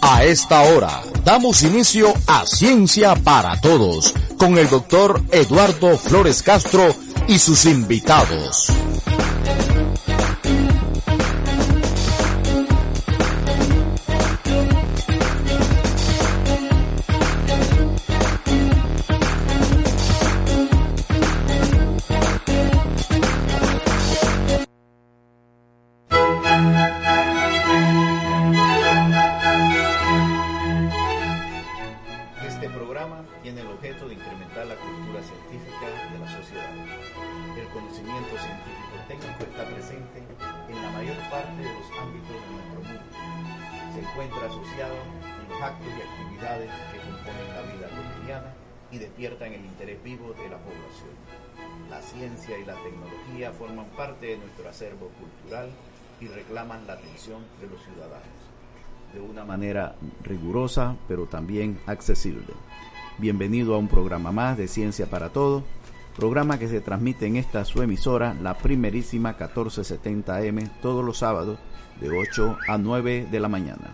A esta hora damos inicio a Ciencia para Todos con el doctor Eduardo Flores Castro y sus invitados. Y la tecnología forman parte de nuestro acervo cultural y reclaman la atención de los ciudadanos de una manera rigurosa pero también accesible. Bienvenido a un programa más de Ciencia para Todos, programa que se transmite en esta su emisora, la primerísima 1470 AM, todos los sábados de 8 a 9 de la mañana.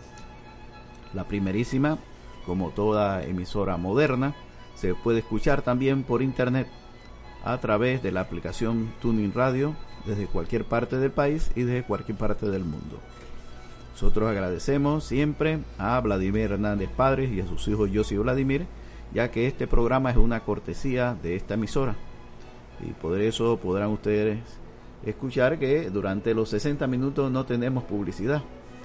La primerísima, como toda emisora moderna, se puede escuchar también por internet a través de la aplicación Tuning Radio desde cualquier parte del país y desde cualquier parte del mundo. Nosotros agradecemos siempre a Vladimir Hernández Padres y a sus hijos Yossi y Vladimir, ya que este programa es una cortesía de esta emisora y por eso podrán ustedes escuchar que durante los 60 minutos no tenemos publicidad,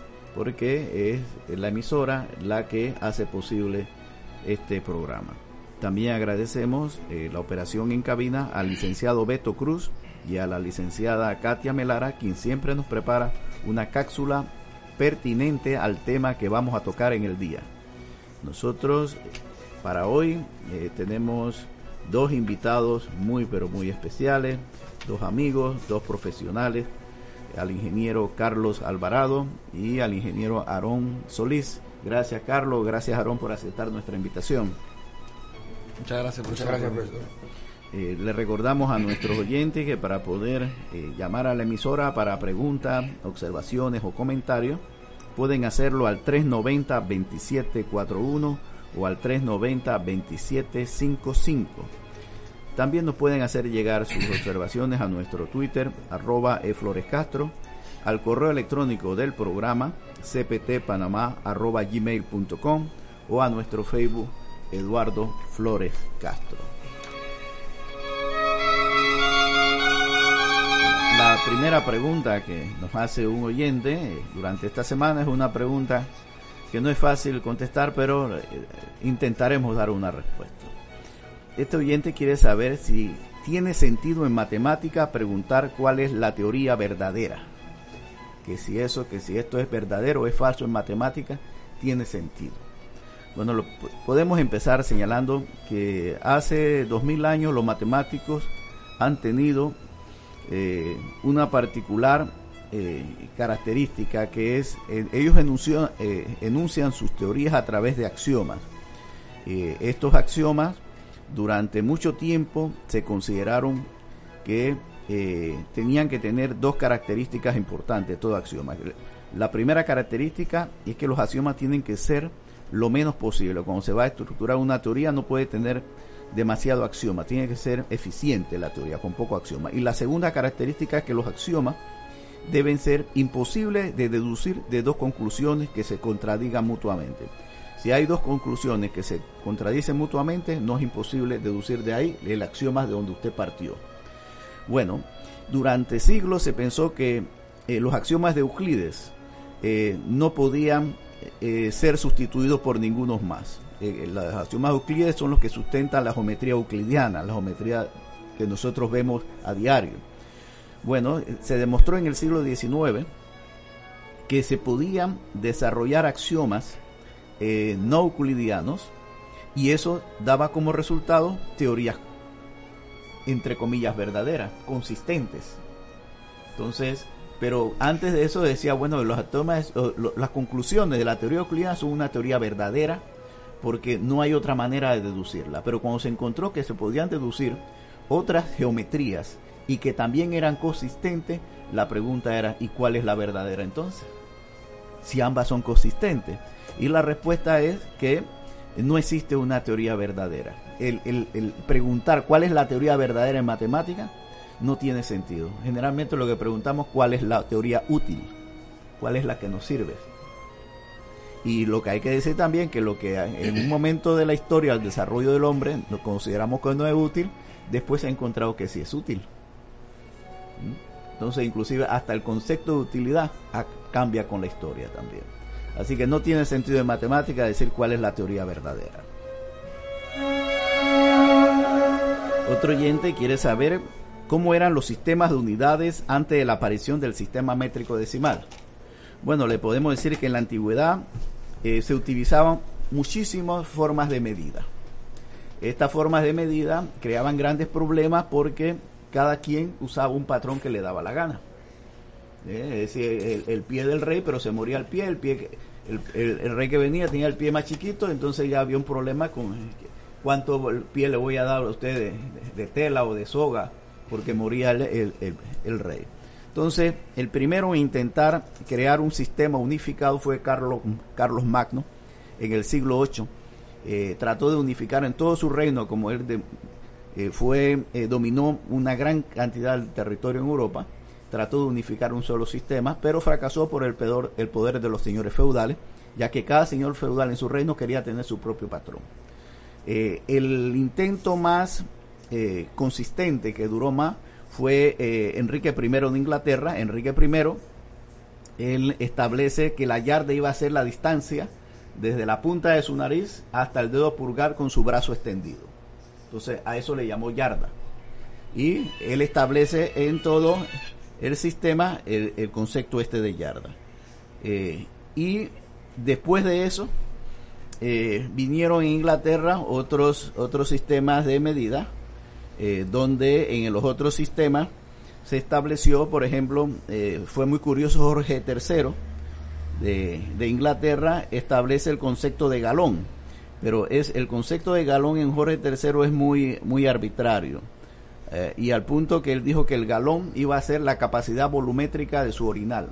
porque es la emisora la que hace posible este programa. También agradecemos la operación en cabina al licenciado Beto Cruz y a la licenciada Katia Melara, quien siempre nos prepara una cápsula pertinente al tema que vamos a tocar en el día. Nosotros para hoy tenemos dos invitados muy pero muy especiales, dos amigos, dos profesionales, al ingeniero Carlos Alvarado y al ingeniero Aarón Solís. Gracias Carlos, gracias Aarón por aceptar nuestra invitación. Muchas gracias, profesor. Le recordamos a nuestros oyentes que para poder llamar a la emisora para preguntas, observaciones o comentarios, pueden hacerlo al 390-2741 o al 390-2755. También nos pueden hacer llegar sus observaciones a nuestro Twitter, @eflorescastro, al correo electrónico del programa, cptpanamá@gmail.com, o a nuestro Facebook, Eduardo Flores Castro. La primera pregunta que nos hace un oyente durante esta semana es una pregunta que no es fácil contestar, pero intentaremos dar una respuesta. Este oyente quiere saber si tiene sentido en matemática preguntar cuál es la teoría verdadera. Que si esto es verdadero o es falso en matemática, tiene sentido. Bueno, podemos empezar señalando que hace 2000 años los matemáticos han tenido una particular característica, que es ellos enuncian sus teorías a través de axiomas. Estos axiomas durante mucho tiempo se consideraron que tenían que tener dos características importantes, todo axioma. La primera característica es que los axiomas tienen que ser lo menos posible. Cuando se va a estructurar una teoría no puede tener demasiado axioma, tiene que ser eficiente la teoría, con poco axioma. Y la segunda característica es que los axiomas deben ser imposibles de deducir de dos conclusiones que se contradigan mutuamente. Si hay dos conclusiones que se contradicen mutuamente, no es imposible deducir de ahí el axioma de donde usted partió. Bueno, durante siglos se pensó que los axiomas de Euclides no podían ser sustituidos por ninguno más. Los axiomas de Euclides son los que sustentan la geometría euclidiana, la geometría que nosotros vemos a diario. Bueno, se demostró en el siglo XIX que se podían desarrollar axiomas no euclidianos, y eso daba como resultado teorías entre comillas verdaderas, consistentes. Entonces, pero antes de eso decía, bueno, los axiomas, las conclusiones de la teoría euclidiana son una teoría verdadera porque no hay otra manera de deducirla. Pero cuando se encontró que se podían deducir otras geometrías y que también eran consistentes, la pregunta era, ¿y cuál es la verdadera entonces? Si ambas son consistentes. Y la respuesta es que no existe una teoría verdadera. El preguntar cuál es la teoría verdadera en matemática no tiene sentido. Generalmente lo que preguntamos, ¿cuál es la teoría útil? ¿Cuál es la que nos sirve? Y lo que hay que decir también, que lo que en un momento de la historia, el desarrollo del hombre, lo consideramos que no es útil, después se ha encontrado que sí es útil. Entonces, inclusive hasta el concepto de utilidad cambia con la historia también. Así que no tiene sentido en matemática decir cuál es la teoría verdadera. Otro oyente quiere saber cómo eran los sistemas de unidades antes de la aparición del sistema métrico decimal. Bueno, le podemos decir que en la antigüedad se utilizaban muchísimas formas de medida. Estas formas de medida creaban grandes problemas porque cada quien usaba un patrón que le daba la gana. Es decir, el pie del rey, pero se moría el rey que venía tenía el pie más chiquito, entonces ya había un problema con cuánto pie le voy a dar a usted de tela o de soga, porque moría el rey. Entonces, el primero en intentar crear un sistema unificado fue Carlos Magno, en el siglo VIII. Trató de unificar en todo su reino, como él dominó una gran cantidad de territorio en Europa, trató de unificar un solo sistema, pero fracasó por el poder de los señores feudales, ya que cada señor feudal en su reino quería tener su propio patrón. El intento más consistente, que duró más, fue Enrique I de Inglaterra. Enrique I, él establece que la yarda iba a ser la distancia desde la punta de su nariz hasta el dedo pulgar con su brazo extendido. Entonces a eso le llamó yarda. Y él establece en todo el sistema el concepto de yarda. Y después de eso vinieron en Inglaterra otros sistemas de medida, donde en los otros sistemas se estableció, por ejemplo, fue muy curioso, Jorge III de Inglaterra establece el concepto de galón, pero el concepto de galón en Jorge III es muy arbitrario, y al punto que él dijo que el galón iba a ser la capacidad volumétrica de su orinal.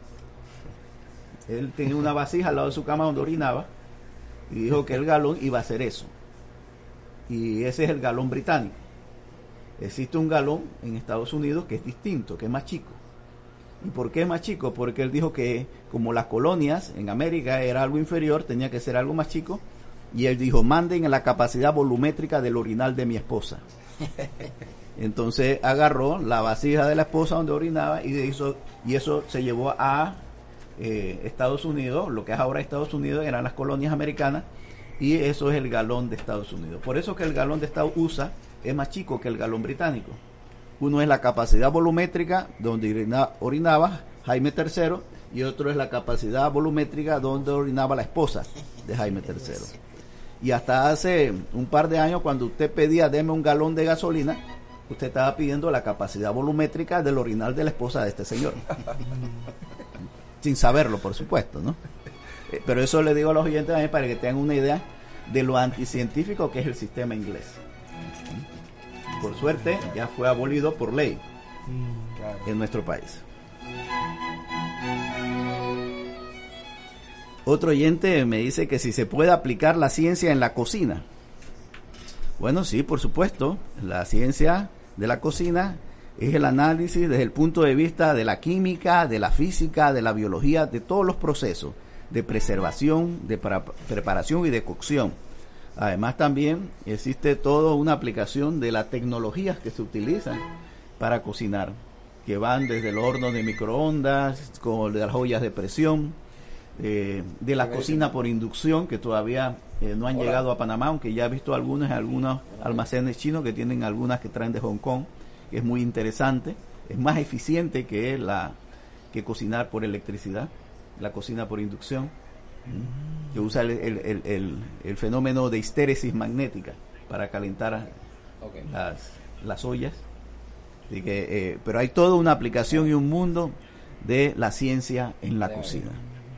Él tenía una vasija al lado de su cama donde orinaba y dijo que el galón iba a ser eso, y ese es el galón británico. Existe un galón en Estados Unidos que es distinto, que es más chico. ¿Y por qué es más chico? Porque él dijo que como las colonias en América era algo inferior, tenía que ser algo más chico, y él dijo, manden la capacidad volumétrica del orinal de mi esposa. Entonces agarró la vasija de la esposa donde orinaba y eso se llevó a Estados Unidos. Lo que es ahora Estados Unidos eran las colonias americanas, y eso es el galón de Estados Unidos. Por eso que el galón de Estados USA es más chico que el galón británico. Uno es la capacidad volumétrica donde orinaba Jaime III, y otro es la capacidad volumétrica donde orinaba la esposa de Jaime III. Y hasta hace un par de años, cuando usted pedía deme un galón de gasolina, usted estaba pidiendo la capacidad volumétrica del orinal de la esposa de este señor. Sin saberlo, por supuesto, ¿no? Pero eso le digo a los oyentes también para que tengan una idea de lo anticientífico que es el sistema inglés. Por suerte ya fue abolido por ley en nuestro país. Otro oyente me dice que si se puede aplicar la ciencia en la cocina. Bueno, sí, por supuesto. La ciencia de la cocina es el análisis desde el punto de vista de la química, de la física, de la biología, de todos los procesos de preservación, de preparación y de cocción. Además también existe toda una aplicación de las tecnologías que se utilizan para cocinar, que van desde el horno de microondas, con de las ollas de presión, de la cocina por inducción, que todavía no han llegado a Panamá, aunque ya he visto algunos almacenes chinos que tienen algunas que traen de Hong Kong, que es muy interesante. Es más eficiente que cocinar por electricidad, la cocina por inducción, que usa el fenómeno de histéresis magnética para calentar las ollas. Así que, pero hay toda una aplicación y un mundo de la ciencia en la cocina.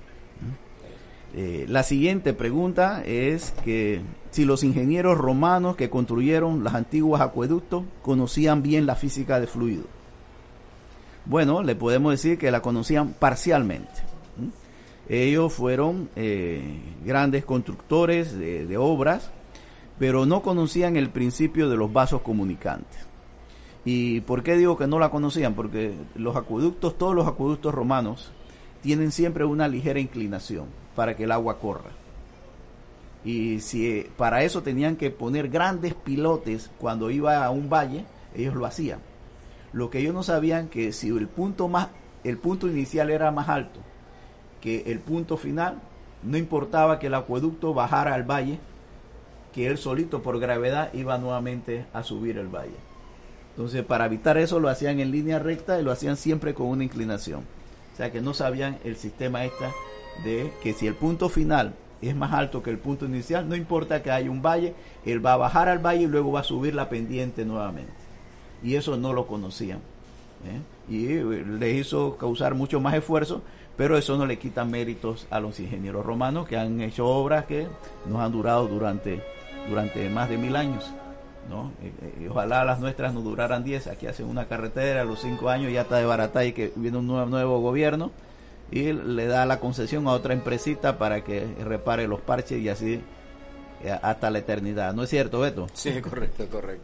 La siguiente pregunta es que si los ingenieros romanos que construyeron los antiguos acueductos conocían bien la física de fluidos. Bueno, le podemos decir que la conocían parcialmente. Ellos fueron grandes constructores de obras, pero no conocían el principio de los vasos comunicantes. ¿Y por qué digo que no la conocían? Porque los acueductos, todos los acueductos romanos, tienen siempre una ligera inclinación para que el agua corra. Y si para eso tenían que poner grandes pilotes cuando iba a un valle, ellos lo hacían. Lo que ellos no sabían que si el punto inicial era más alto que el punto final, no importaba que el acueducto bajara al valle, que él solito por gravedad iba nuevamente a subir el valle. Entonces, para evitar eso lo hacían en línea recta y lo hacían siempre con una inclinación. O sea que no sabían el sistema de que si el punto final es más alto que el punto inicial, no importa que haya un valle, él va a bajar al valle y luego va a subir la pendiente nuevamente. Y eso no lo conocían, y les hizo causar mucho más esfuerzo, pero eso no le quita méritos a los ingenieros romanos que han hecho obras que nos han durado durante más de 1000 años, ¿no? Y ojalá las nuestras nos duraran 10. Aquí hacen una carretera, a los 5 años ya está desbaratada y que viene un nuevo gobierno y le da la concesión a otra empresita para que repare los parches y así hasta la eternidad. ¿No es cierto, Beto? Sí, correcto.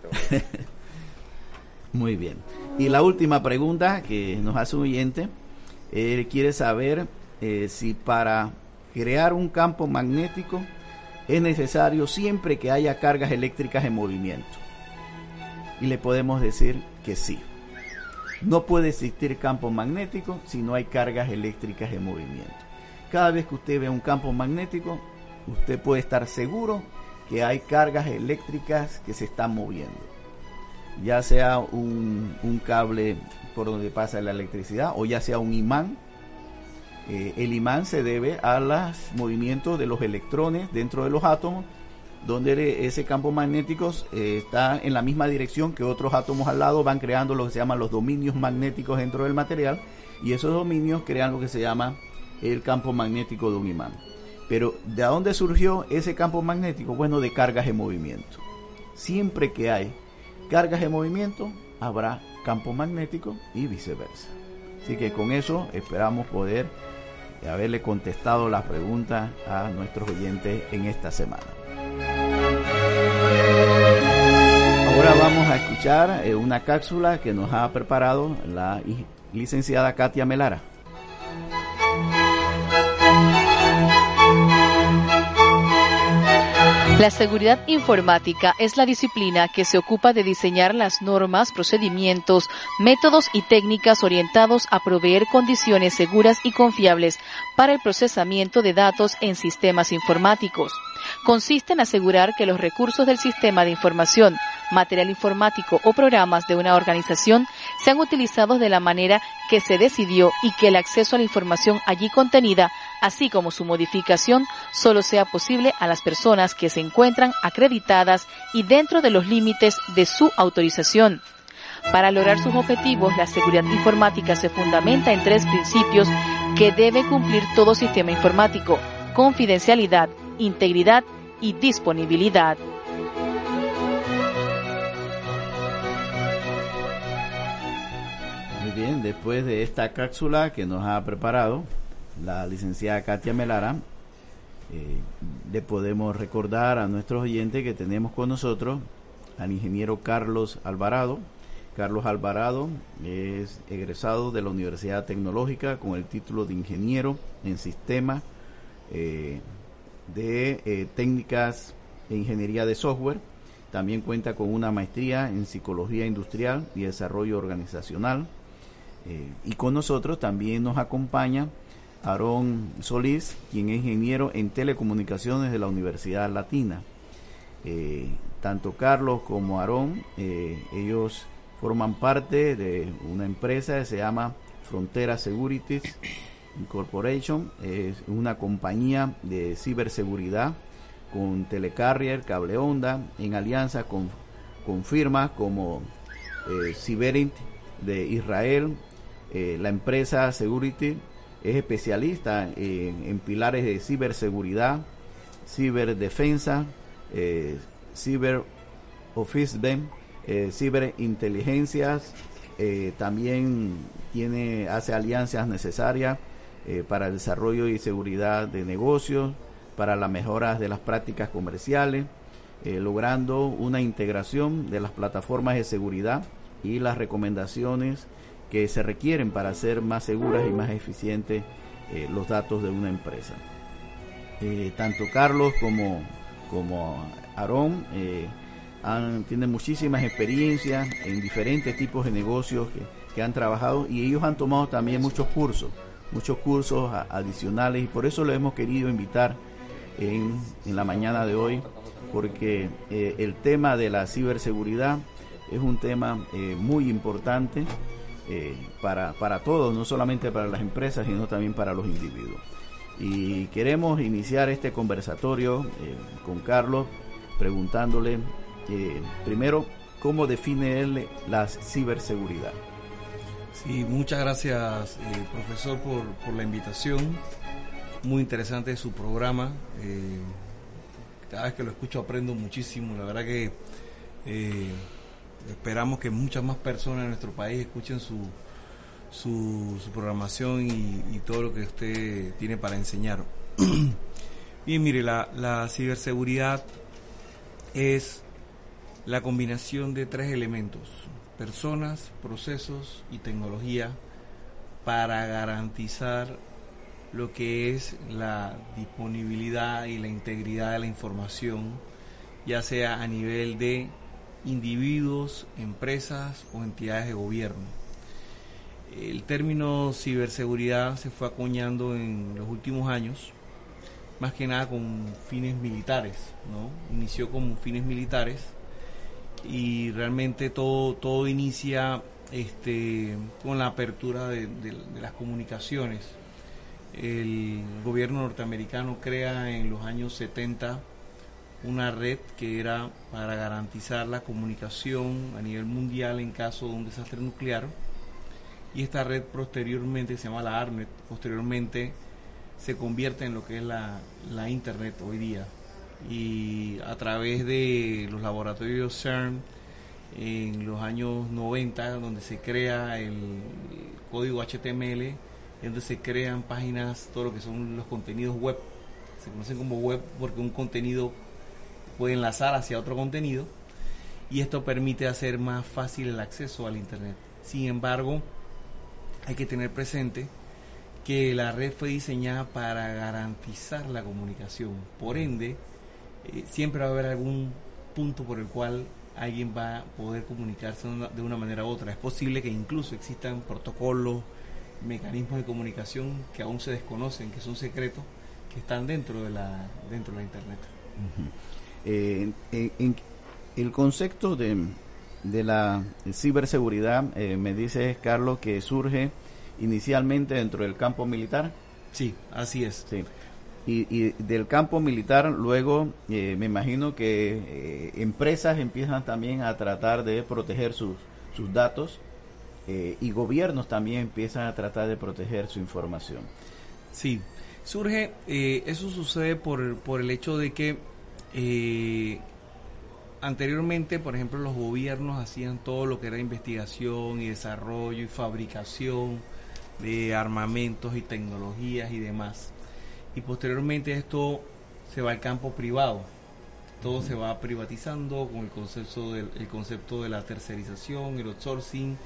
Muy bien. Y la última pregunta que nos hace un oyente, él quiere saber si para crear un campo magnético es necesario siempre que haya cargas eléctricas en movimiento. Y le podemos decir que sí. No puede existir campo magnético si no hay cargas eléctricas en movimiento. Cada vez que usted ve un campo magnético, usted puede estar seguro que hay cargas eléctricas que se están moviendo. Ya sea un cable por donde pasa la electricidad o ya sea un imán. El imán se debe a los movimientos de los electrones dentro de los átomos, donde ese campo magnético está en la misma dirección que otros átomos al lado, van creando lo que se llaman los dominios magnéticos dentro del material, y esos dominios crean lo que se llama el campo magnético de un imán. Pero ¿de dónde surgió ese campo magnético? Bueno, de cargas en movimiento. Siempre que hay cargas en movimiento, habrá campo magnético y viceversa. Así que con eso esperamos poder haberle contestado las preguntas a nuestros oyentes en esta semana. Ahora vamos a escuchar una cápsula que nos ha preparado la licenciada Katia Melara. La seguridad informática es la disciplina que se ocupa de diseñar las normas, procedimientos, métodos y técnicas orientados a proveer condiciones seguras y confiables para el procesamiento de datos en sistemas informáticos. Consiste en asegurar que los recursos del sistema de información, material informático o programas de una organización sean utilizados de la manera que se decidió y que el acceso a la información allí contenida, así como su modificación, solo sea posible a las personas que se encuentran acreditadas y dentro de los límites de su autorización. Para lograr sus objetivos, la seguridad informática se fundamenta en 3 principios que debe cumplir todo sistema informático: confidencialidad, integridad y disponibilidad. Muy bien, después de esta cápsula que nos ha preparado la licenciada Katia Melara, le podemos recordar a nuestros oyentes que tenemos con nosotros al ingeniero Carlos Alvarado. Carlos Alvarado es egresado de la Universidad Tecnológica con el título de ingeniero en sistemas de técnicas e ingeniería de software. También cuenta con una maestría en psicología industrial y desarrollo organizacional. Y con nosotros también nos acompaña Aarón Solís, quien es ingeniero en telecomunicaciones de la Universidad Latina. Tanto Carlos como Aarón, ellos forman parte de una empresa que se llama Frontera Securities Incorporation. Es una compañía de ciberseguridad con Telecarrier, Cable Onda, en alianza con firmas como Cyberint de Israel. La empresa Security es especialista en pilares de ciberseguridad, ciberdefensa, ciber office ciberinteligencias. También hace alianzas necesarias para el desarrollo y seguridad de negocios, para las mejoras de las prácticas comerciales, logrando una integración de las plataformas de seguridad y las recomendaciones que se requieren para hacer más seguras y más eficientes los datos de una empresa. Tanto Carlos como Aarón tienen muchísimas experiencias en diferentes tipos de negocios que han trabajado, y ellos han tomado también muchos cursos adicionales, y por eso lo hemos querido invitar en la mañana de hoy, porque el tema de la ciberseguridad es un tema muy importante para todos, no solamente para las empresas, sino también para los individuos. Y queremos iniciar este conversatorio con Carlos preguntándole primero cómo define él la ciberseguridad. Sí, muchas gracias, profesor, por la invitación. Muy interesante su programa. Cada vez que lo escucho aprendo muchísimo. La verdad que esperamos que muchas más personas en nuestro país escuchen su programación y todo lo que usted tiene para enseñar. Bien, mire, la ciberseguridad es la combinación de 3 elementos: personas, procesos y tecnología, para garantizar lo que es la disponibilidad y la integridad de la información, ya sea a nivel de individuos, empresas o entidades de gobierno. El término ciberseguridad se fue acuñando en los últimos años, más que nada con fines militares, ¿no? Inició con fines militares y realmente todo inicia con la apertura de las comunicaciones. El gobierno norteamericano crea en los años 70 una red que era para garantizar la comunicación a nivel mundial en caso de un desastre nuclear, y esta red posteriormente, se llama la ARPANET, posteriormente se convierte en lo que es la Internet hoy día, y a través de los laboratorios CERN en los años 90, donde se crea el código HTML, donde se crean páginas, todo lo que son los contenidos web. Se conocen como web porque un contenido puede enlazar hacia otro contenido, y esto permite hacer más fácil el acceso al Internet. Sin embargo, hay que tener presente que la red fue diseñada para garantizar la comunicación. Por ende, siempre va a haber algún punto por el cual alguien va a poder comunicarse de una manera u otra. Es posible que incluso existan protocolos, mecanismos de comunicación que aún se desconocen, que son secretos, que están dentro de la Internet. En el concepto de la ciberseguridad, me dice Carlos que surge inicialmente dentro del campo militar. Sí, así es. Sí. Y del campo militar luego me imagino que empresas empiezan también a tratar de proteger sus datos, y gobiernos también empiezan a tratar de proteger su información. Sí, surge, eso sucede por el hecho de que anteriormente, por ejemplo, los gobiernos hacían todo lo que era investigación y desarrollo y fabricación de armamentos y tecnologías y demás. Y posteriormente esto se va al campo privado. Todo se va privatizando con el concepto de la tercerización, el outsourcing,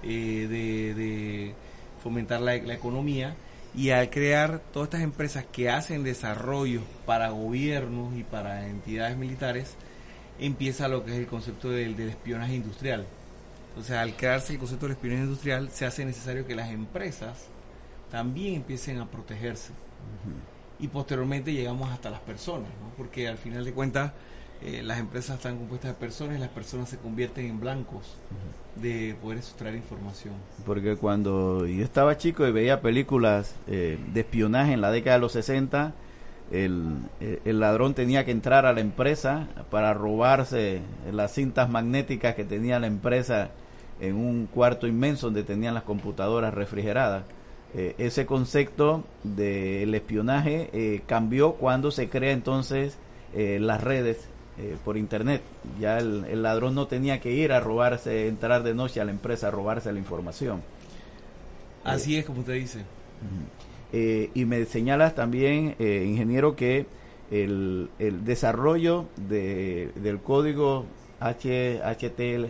de fomentar la economía. Y al crear todas estas empresas que hacen desarrollo para gobiernos y para entidades militares, empieza lo que es el concepto del espionaje industrial. Entonces, al crearse el concepto del espionaje industrial, se hace necesario que las empresas también empiecen a protegerse. Y posteriormente llegamos hasta las personas, ¿no? Porque al final de cuentas las empresas están compuestas de personas, y las personas se convierten en blancos de poder extraer información. Porque cuando yo estaba chico y veía películas de espionaje en la década de los 60, el ladrón tenía que entrar a la empresa para robarse las cintas magnéticas que tenía la empresa en un cuarto inmenso donde tenían las computadoras refrigeradas. Ese concepto del espionaje cambió cuando se crea entonces las redes por internet. Ya el ladrón no tenía que ir a robarse, entrar de noche a la empresa a robarse la información. Así es como usted dice. Y me señalas también, ingeniero, que el desarrollo del código HTML,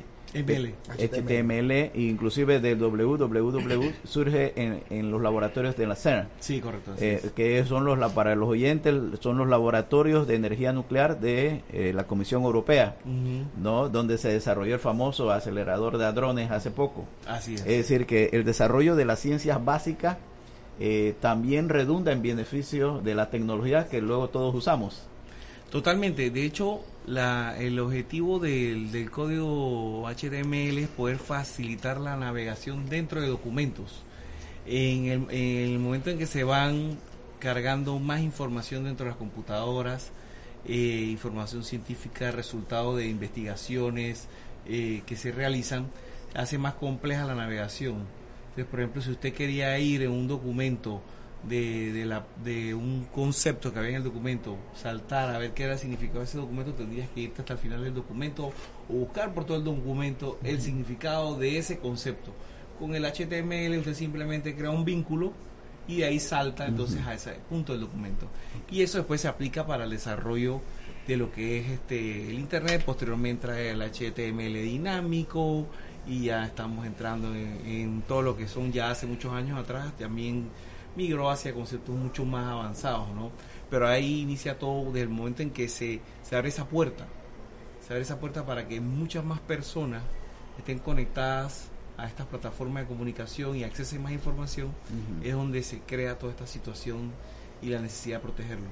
inclusive del www, surge en los laboratorios de la CERN. Sí, correcto. Que son para los oyentes, son los laboratorios de energía nuclear de la Comisión Europea, ¿no? Donde se desarrolló el famoso acelerador de hadrones hace poco. Así es. Es decir, que el desarrollo de las ciencias básicas también redunda en beneficio de la tecnología que luego todos usamos. Totalmente. De hecho, el objetivo del código HTML es poder facilitar la navegación dentro de documentos. En el momento en que se van cargando más información dentro de las computadoras, información científica, resultado de investigaciones que se realizan, hace más compleja la navegación. Entonces, por ejemplo, si usted quería ir en un documento de un concepto que había en el documento, saltar a ver qué era el significado de ese documento, tendrías que irte hasta el final del documento o buscar por todo el documento el significado de ese concepto. Con el HTML usted simplemente crea un vínculo y de ahí salta entonces a ese punto del documento. Y eso después se aplica para el desarrollo de lo que es el Internet. Posteriormente trae el HTML dinámico y ya estamos entrando en todo lo que son ya hace muchos años atrás, también migró hacia conceptos mucho más avanzados, ¿no? Pero ahí inicia todo desde el momento en que se abre esa puerta. Se abre esa puerta para que muchas más personas estén conectadas a estas plataformas de comunicación y accesen más información. Es donde se crea toda esta situación y la necesidad de protegerlo.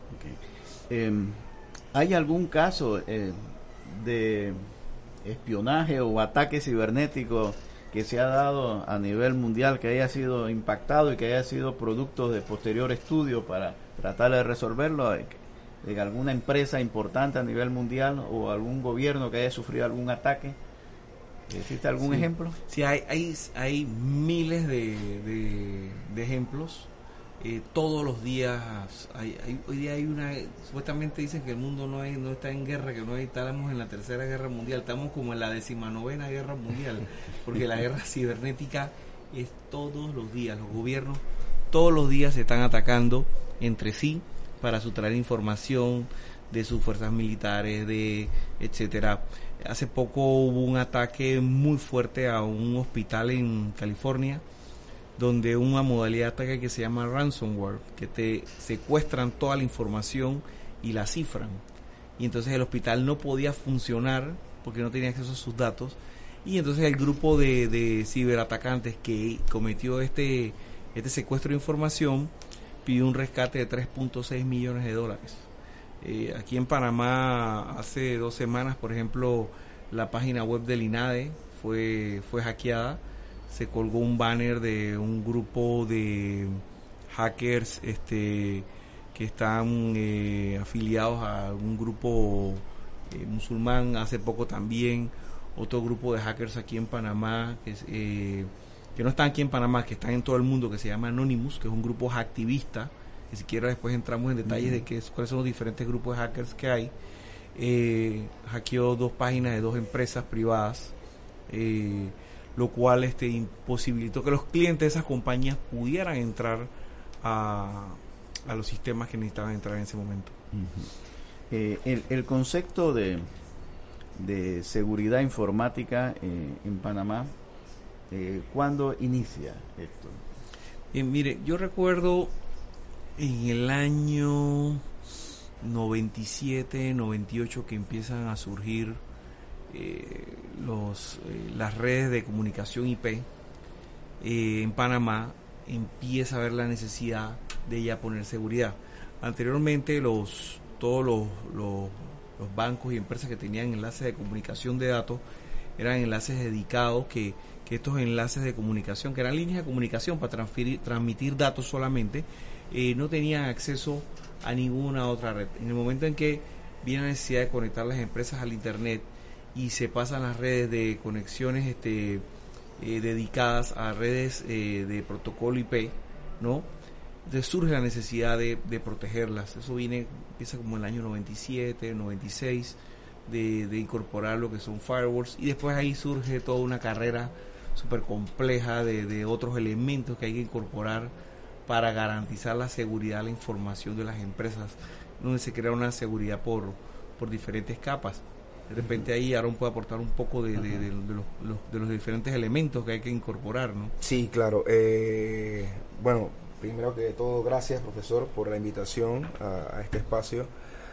¿Hay algún caso de espionaje o ataque cibernético que se ha dado a nivel mundial, que haya sido impactado y que haya sido producto de posterior estudio para tratar de resolverlo, de alguna empresa importante a nivel mundial o algún gobierno que haya sufrido algún ataque? ¿Existe algún ejemplo? Sí, hay miles de ejemplos. Todos los días hoy día hay supuestamente dicen que el mundo no está en guerra, que estamos en la tercera guerra mundial, estamos como en la 19ª guerra mundial, porque la guerra cibernética es todos los días. Los gobiernos todos los días se están atacando entre sí para sustraer información de sus fuerzas militares, etcétera. Hace poco hubo un ataque muy fuerte a un hospital en California, donde una modalidad de ataque que se llama ransomware, que te secuestran toda la información y la cifran. Y entonces el hospital no podía funcionar porque no tenía acceso a sus datos. Y entonces el grupo de ciberatacantes que cometió este secuestro de información pidió un rescate de $3.6 millones. Aquí en Panamá, hace 2 semanas, por ejemplo, la página web del INADE fue hackeada. Se colgó un banner de un grupo de hackers que están afiliados a un grupo musulmán. Hace poco también otro grupo de hackers aquí en Panamá, que no están aquí en Panamá, que están en todo el mundo, que se llama Anonymous, que es un grupo hacktivista, que si quiera después entramos en detalles de cuáles son los diferentes grupos de hackers que hay. Hackeó 2 páginas de 2 empresas privadas, lo cual imposibilitó que los clientes de esas compañías pudieran entrar a los sistemas que necesitaban entrar en ese momento. El concepto de seguridad informática en Panamá, ¿cuándo inicia esto? Mire, yo recuerdo en el año 97, 98 que empiezan a surgir las redes de comunicación IP. En Panamá empieza a haber la necesidad de ya poner seguridad. Anteriormente todos los bancos y empresas que tenían enlaces de comunicación de datos eran enlaces dedicados, que estos enlaces de comunicación, que eran líneas de comunicación para transmitir datos solamente, no tenían acceso a ninguna otra red. En el momento en que viene la necesidad de conectar las empresas al Internet y se pasan las redes de conexiones dedicadas a redes de protocolo IP, ¿no? Entonces surge la necesidad de protegerlas. Eso empieza como en el año 97, 96, de incorporar lo que son firewalls, y después ahí surge toda una carrera súper compleja de otros elementos que hay que incorporar para garantizar la seguridad de la información de las empresas, donde se crea una seguridad por diferentes capas. De repente ahí Aaron puede aportar un poco de los diferentes elementos que hay que incorporar, ¿no? Sí, claro. Bueno, primero que todo, gracias, profesor, por la invitación a este espacio.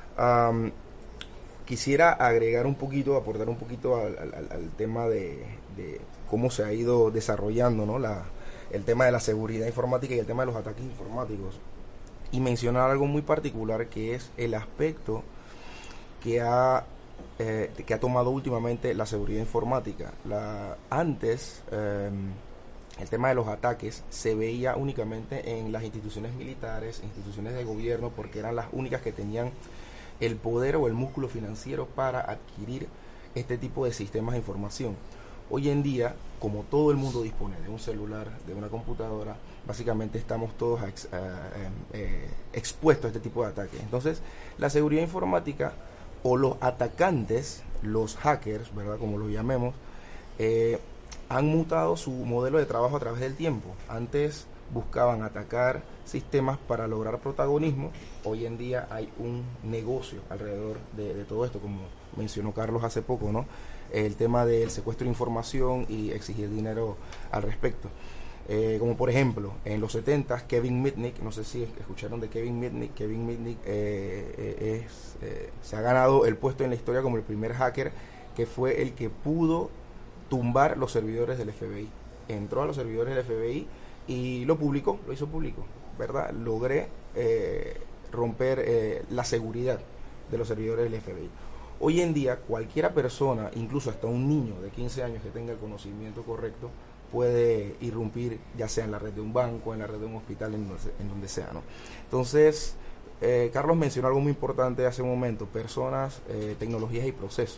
Quisiera agregar un poquito, aportar un poquito al tema de cómo se ha ido desarrollando, ¿no? El tema de la seguridad informática y el tema de los ataques informáticos, y mencionar algo muy particular, que es el aspecto que ha tomado últimamente la seguridad informática. Antes, el tema de los ataques se veía únicamente en las instituciones militares, instituciones de gobierno, porque eran las únicas que tenían el poder o el músculo financiero para adquirir este tipo de sistemas de información. Hoy en día, como todo el mundo dispone de un celular, de una computadora, básicamente estamos todos expuestos a este tipo de ataques. Entonces, la seguridad informática, o los atacantes, los hackers, ¿verdad?, como los llamemos, han mutado su modelo de trabajo a través del tiempo. Antes buscaban atacar sistemas para lograr protagonismo. Hoy en día hay un negocio alrededor de todo esto, como mencionó Carlos hace poco, ¿no? El tema del secuestro de información y exigir dinero al respecto. Como por ejemplo, en los 70s, Kevin Mitnick, no sé si escucharon de Kevin Mitnick. Kevin Mitnick se ha ganado el puesto en la historia como el primer hacker que fue el que pudo tumbar los servidores del FBI. Entró a los servidores del FBI y lo hizo público, ¿verdad? Logré romper la seguridad de los servidores del FBI. Hoy en día, cualquiera persona, incluso hasta un niño de 15 años que tenga el conocimiento correcto, puede irrumpir, ya sea en la red de un banco, en la red de un hospital, en donde sea, ¿no? Entonces, Carlos mencionó algo muy importante hace un momento: personas, tecnologías y procesos.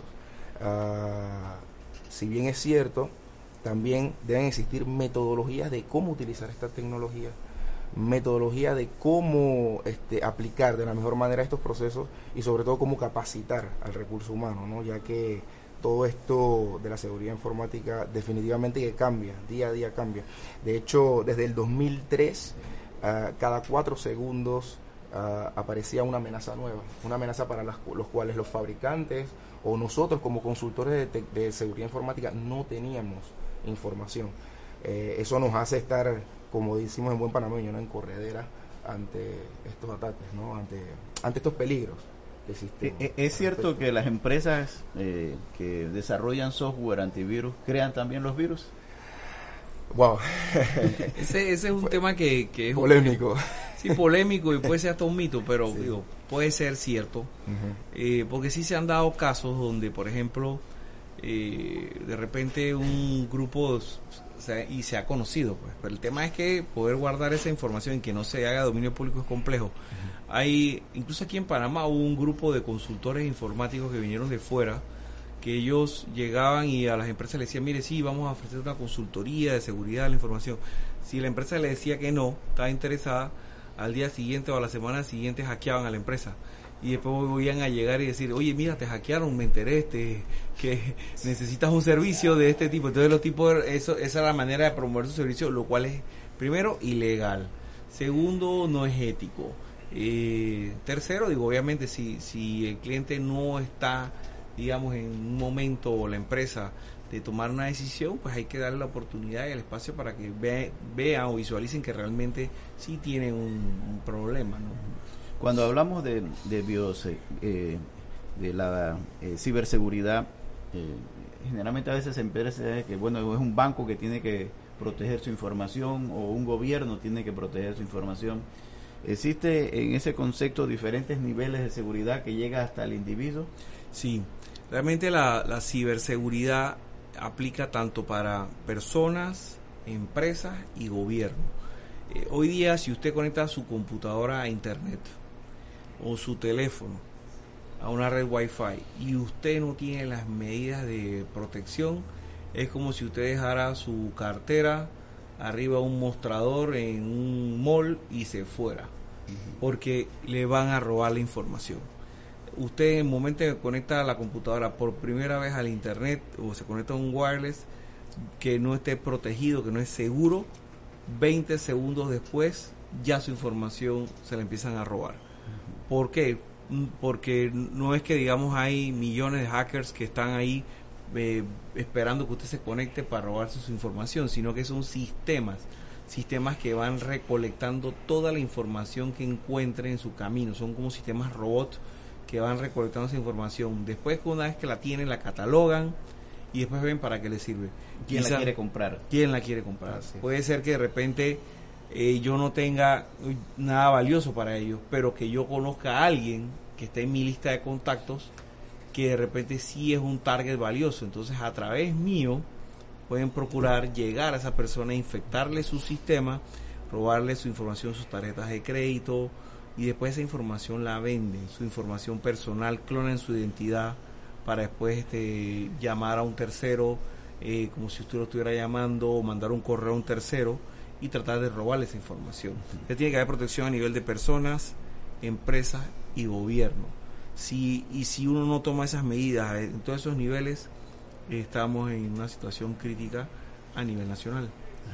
Si bien es cierto, también deben existir metodologías de cómo utilizar esta tecnología, metodología de cómo aplicar de la mejor manera estos procesos, y sobre todo cómo capacitar al recurso humano, ¿no? Ya que todo esto de la seguridad informática definitivamente que cambia, día a día cambia. De hecho, desde el 2003, cada 4 segundos aparecía una amenaza nueva, una amenaza para los cuales los fabricantes o nosotros como consultores de seguridad informática no teníamos información. Eso nos hace estar, como decimos en buen panameño, ¿no?, en corredera ante estos ataques, ¿no?, ante estos peligros que existen. ¿Es cierto que las empresas que desarrollan software antivirus crean también los virus? Wow. Ese es un tema que es polémico. Sí, polémico, y puede ser hasta un mito, pero sí, digo, puede ser cierto. Uh-huh. Porque sí se han dado casos donde, por ejemplo, de repente un grupo y se ha conocido, pues, pero el tema es que poder guardar esa información y que no se haga dominio público es complejo. Uh-huh. Incluso aquí en Panamá hubo un grupo de consultores informáticos que vinieron de fuera, que ellos llegaban y a las empresas les decían: mire, sí, vamos a ofrecer una consultoría de seguridad de la información. Si la empresa le decía que no, estaba interesada, al día siguiente o a la semana siguiente hackeaban a la empresa. Y después volvían a llegar y decir: oye, mira, te hackearon, me enteré que necesitas un servicio de este tipo. Entonces los tipos, esa es la manera de promover su servicio, lo cual es, primero, ilegal. Segundo, no es ético. Tercero, digo, obviamente, si el cliente no está, digamos, en un momento, o la empresa, de tomar una decisión, pues hay que darle la oportunidad y el espacio para que vean o visualicen que realmente sí tienen un problema, ¿no? Cuando hablamos de la ciberseguridad, generalmente a veces se piensa que, bueno, es un banco que tiene que proteger su información, o un gobierno tiene que proteger su información. ¿Existe en ese concepto diferentes niveles de seguridad que llega hasta el individuo? Sí, realmente la ciberseguridad aplica tanto para personas, empresas y gobierno. Hoy día, si usted conecta su computadora a internet o su teléfono a una red Wi-Fi y usted no tiene las medidas de protección, es como si usted dejara su cartera arriba de un mostrador en un mall y se fuera, porque le van a robar la información. Usted, en el momento que conecta la computadora por primera vez al internet, o se conecta a un wireless que no esté protegido, que no es seguro, 20 segundos después ya su información se la empiezan a robar. ¿Por qué? Porque no es que, digamos, hay millones de hackers que están ahí esperando que usted se conecte para robarse su información, sino que son sistemas que van recolectando toda la información que encuentren en su camino. Son como sistemas robots que van recolectando esa información. Después, una vez que la tienen, la catalogan y después ven para qué les sirve. ¿Quién la quiere comprar? ¿Quién la quiere comprar? Puede ser que de repente yo no tenga nada valioso para ellos, pero que yo conozca a alguien que esté en mi lista de contactos que de repente sí es un target valioso. Entonces, a través mío pueden procurar llegar a esa persona, infectarle su sistema, robarle su información, sus tarjetas de crédito, y después esa información la venden, su información personal, clonan su identidad para después llamar a un tercero, como si usted lo estuviera llamando, o mandar un correo a un tercero y tratar de robarle esa información. Entonces, tiene que haber protección a nivel de personas, empresas y gobierno. Si uno no toma esas medidas en todos esos niveles, estamos en una situación crítica a nivel nacional.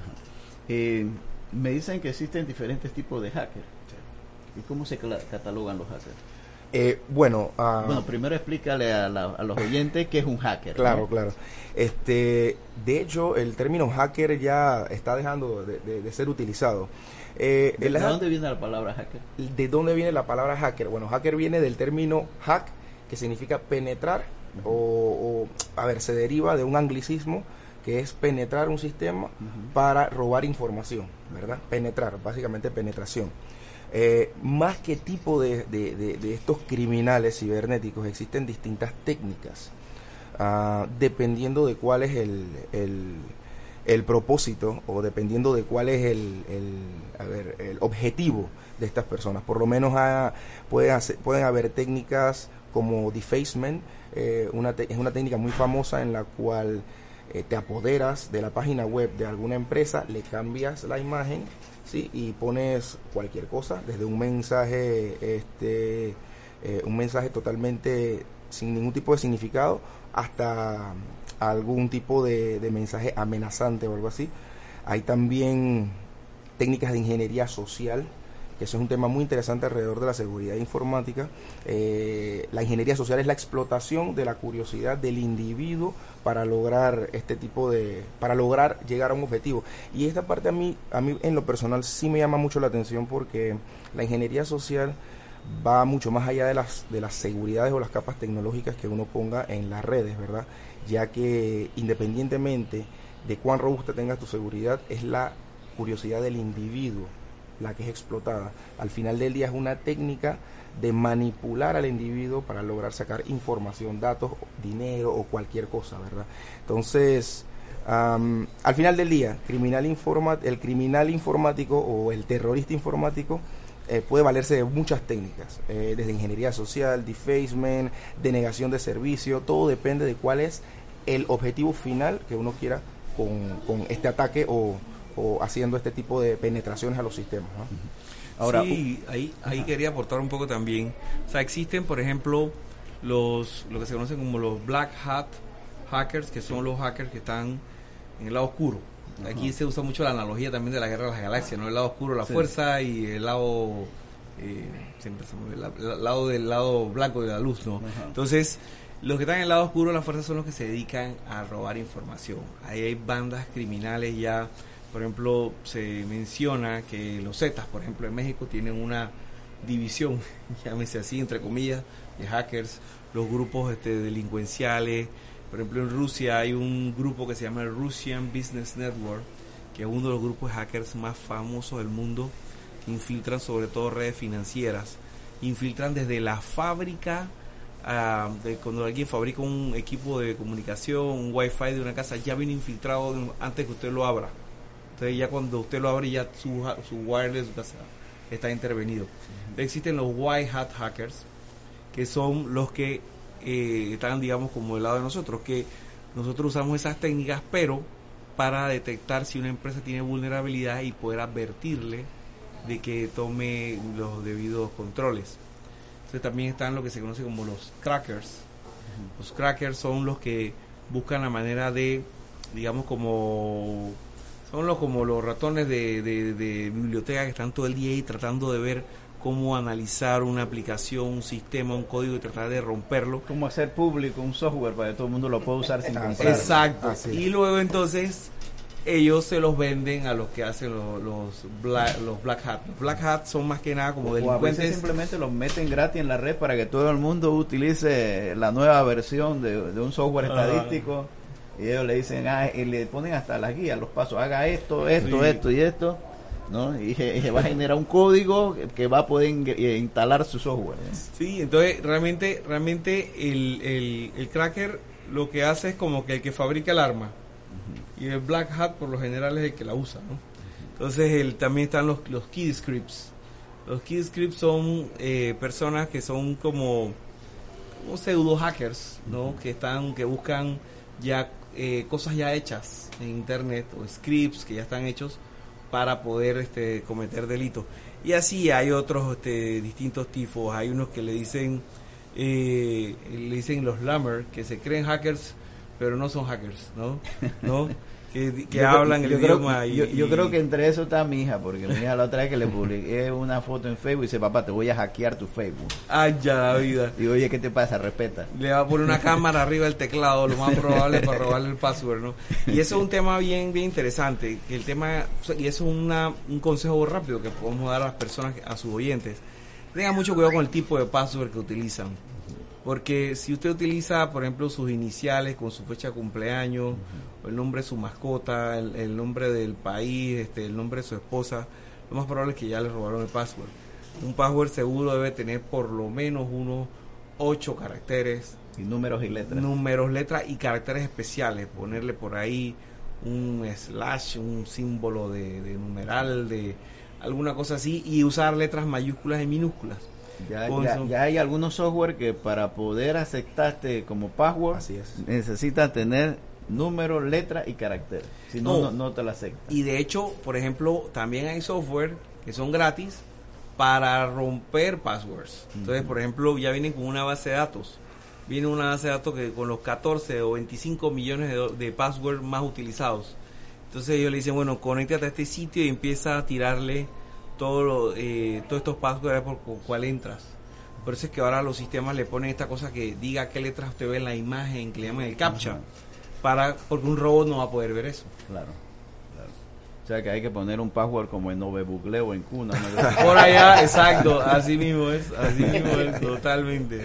Me dicen que existen diferentes tipos de hackers. ¿Y cómo se catalogan los hackers? Bueno, primero explícale a los oyentes qué es un hacker. Claro, ¿no? claro. De hecho, el término hacker ya está dejando de ser utilizado. ¿De dónde viene la palabra hacker? ¿De dónde viene la palabra hacker? Bueno, hacker viene del término hack, que significa penetrar, se deriva de un anglicismo que es penetrar un sistema para robar información, ¿verdad? Penetrar, básicamente penetración. Más que tipo de estos criminales cibernéticos, existen distintas técnicas, dependiendo de cuál es el propósito, o dependiendo de cuál es el objetivo de estas personas. Por lo menos pueden haber técnicas como defacement. Es una técnica muy famosa en la cual te apoderas de la página web de alguna empresa, le cambias la imagen, ¿sí? Y pones cualquier cosa, desde un mensaje totalmente sin ningún tipo de significado, hasta algún tipo de mensaje amenazante o algo así. Hay también técnicas de ingeniería social, que eso es un tema muy interesante alrededor de la seguridad informática. La ingeniería social es la explotación de la curiosidad del individuo para lograr para lograr llegar a un objetivo. Y esta parte a mí en lo personal sí me llama mucho la atención, porque la ingeniería social va mucho más allá de las seguridades o las capas tecnológicas que uno ponga en las redes, ¿verdad? Ya que independientemente de cuán robusta tengas tu seguridad, es la curiosidad del individuo la que es explotada. Al final del día es una técnica de manipular al individuo para lograr sacar información, datos, dinero o cualquier cosa, ¿verdad? Entonces, al final del día, el criminal informático o el terrorista informático puede valerse de muchas técnicas, desde ingeniería social, defacement, denegación de servicio. Todo depende de cuál es el objetivo final que uno quiera con este ataque o haciendo este tipo de penetraciones a los sistemas, ¿no? Ahora, sí, ahí quería aportar un poco también. O sea, existen, por ejemplo, lo que se conocen como los black hat hackers, que son los hackers que están en el lado oscuro. Aquí se usa mucho la analogía también de la guerra de las galaxias, ¿no? El lado oscuro, la fuerza, y el lado del lado blanco de la luz, ¿no? Entonces, los que están en el lado oscuro de la fuerza son los que se dedican a robar información. Ahí hay bandas criminales ya. Por ejemplo, se menciona que los Zetas, por ejemplo, en México tienen una división, llámese así, entre comillas, de hackers, los grupos delincuenciales. Por ejemplo, en Rusia hay un grupo que se llama el Russian Business Network, que es uno de los grupos de hackers más famosos del mundo, que infiltran sobre todo redes financieras, infiltran desde la fábrica, cuando alguien fabrica un equipo de comunicación, un wifi de una casa, ya viene infiltrado antes que usted lo abra. Entonces ya cuando usted lo abre, ya su wireless está intervenido. Existen los white hat hackers, que son los que están, digamos, como del lado de nosotros, que nosotros usamos esas técnicas, pero para detectar si una empresa tiene vulnerabilidad y poder advertirle de que tome los debidos controles. Entonces también están lo que se conoce como los crackers. Los crackers son los que buscan la manera de, digamos, como Son como los ratones de biblioteca que están todo el día ahí tratando de ver cómo analizar una aplicación, un sistema, un código y tratar de romperlo. Cómo hacer público un software para que todo el mundo lo pueda usar sin comprar. Exacto. Y luego entonces ellos se los venden a los que hacen los Black Hat. Los Black Hat son más que nada como delincuentes. O a veces simplemente los meten gratis en la red para que todo el mundo utilice la nueva versión de un software estadístico. Y ellos le dicen, y le ponen hasta las guías, los pasos, haga esto y esto, ¿no? Y se va a generar un código que va a poder instalar su software, ¿no? Sí, entonces realmente el cracker lo que hace es como que el que fabrica el arma. Y el Black Hat por lo general es el que la usa, ¿no? Entonces también están los key scripts. Los key scripts son personas que son como pseudo hackers, ¿no? Que buscan ya cosas ya hechas en internet o scripts que ya están hechos para poder cometer delitos. Y así hay otros distintos tipos. Hay unos que le dicen los Lammer, que se creen hackers pero no son hackers, ¿no? que hablan el idioma. Yo creo que entre eso está mi hija, porque mi hija la otra vez que le publiqué una foto en Facebook y dice, papá, te voy a hackear tu Facebook. Ay, ya la vida. Y oye, ¿qué te pasa? Respeta. Le va a poner una cámara arriba del teclado, lo más probable para robarle el password, ¿no? Y eso es un tema bien interesante, que el tema, y eso es un consejo rápido que podemos dar a las personas, a sus oyentes. Tengan mucho cuidado con el tipo de password que utilizan. Porque si usted utiliza, por ejemplo, sus iniciales con su fecha de cumpleaños, o el nombre de su mascota, el nombre del país, el nombre de su esposa, lo más probable es que ya le robaron el password. Un password seguro debe tener por lo menos unos 8 caracteres. Y números y letras. Números, letras y caracteres especiales. Ponerle por ahí un slash, un símbolo de numeral, de alguna cosa así, y usar letras mayúsculas y minúsculas. Ya hay algunos software que para poder aceptarte como password necesitas tener número, letra y carácter. Si no te la acepta. Y de hecho, por ejemplo, también hay software que son gratis para romper passwords. Entonces, por ejemplo, ya vienen con una base de datos. Viene una base de datos que con los 14 o 25 millones de passwords más utilizados. Entonces ellos le dicen, bueno, conéctate a este sitio y empieza a tirarle todos estos passwords por cuál entras. Por eso es que ahora los sistemas le ponen esta cosa que diga qué letras usted ve en la imagen, que le llaman el CAPTCHA, porque un robot no va a poder ver eso. Claro. O sea que hay que poner un password como en Novebugle o en Cuna. Por allá, exacto, así mismo es, totalmente.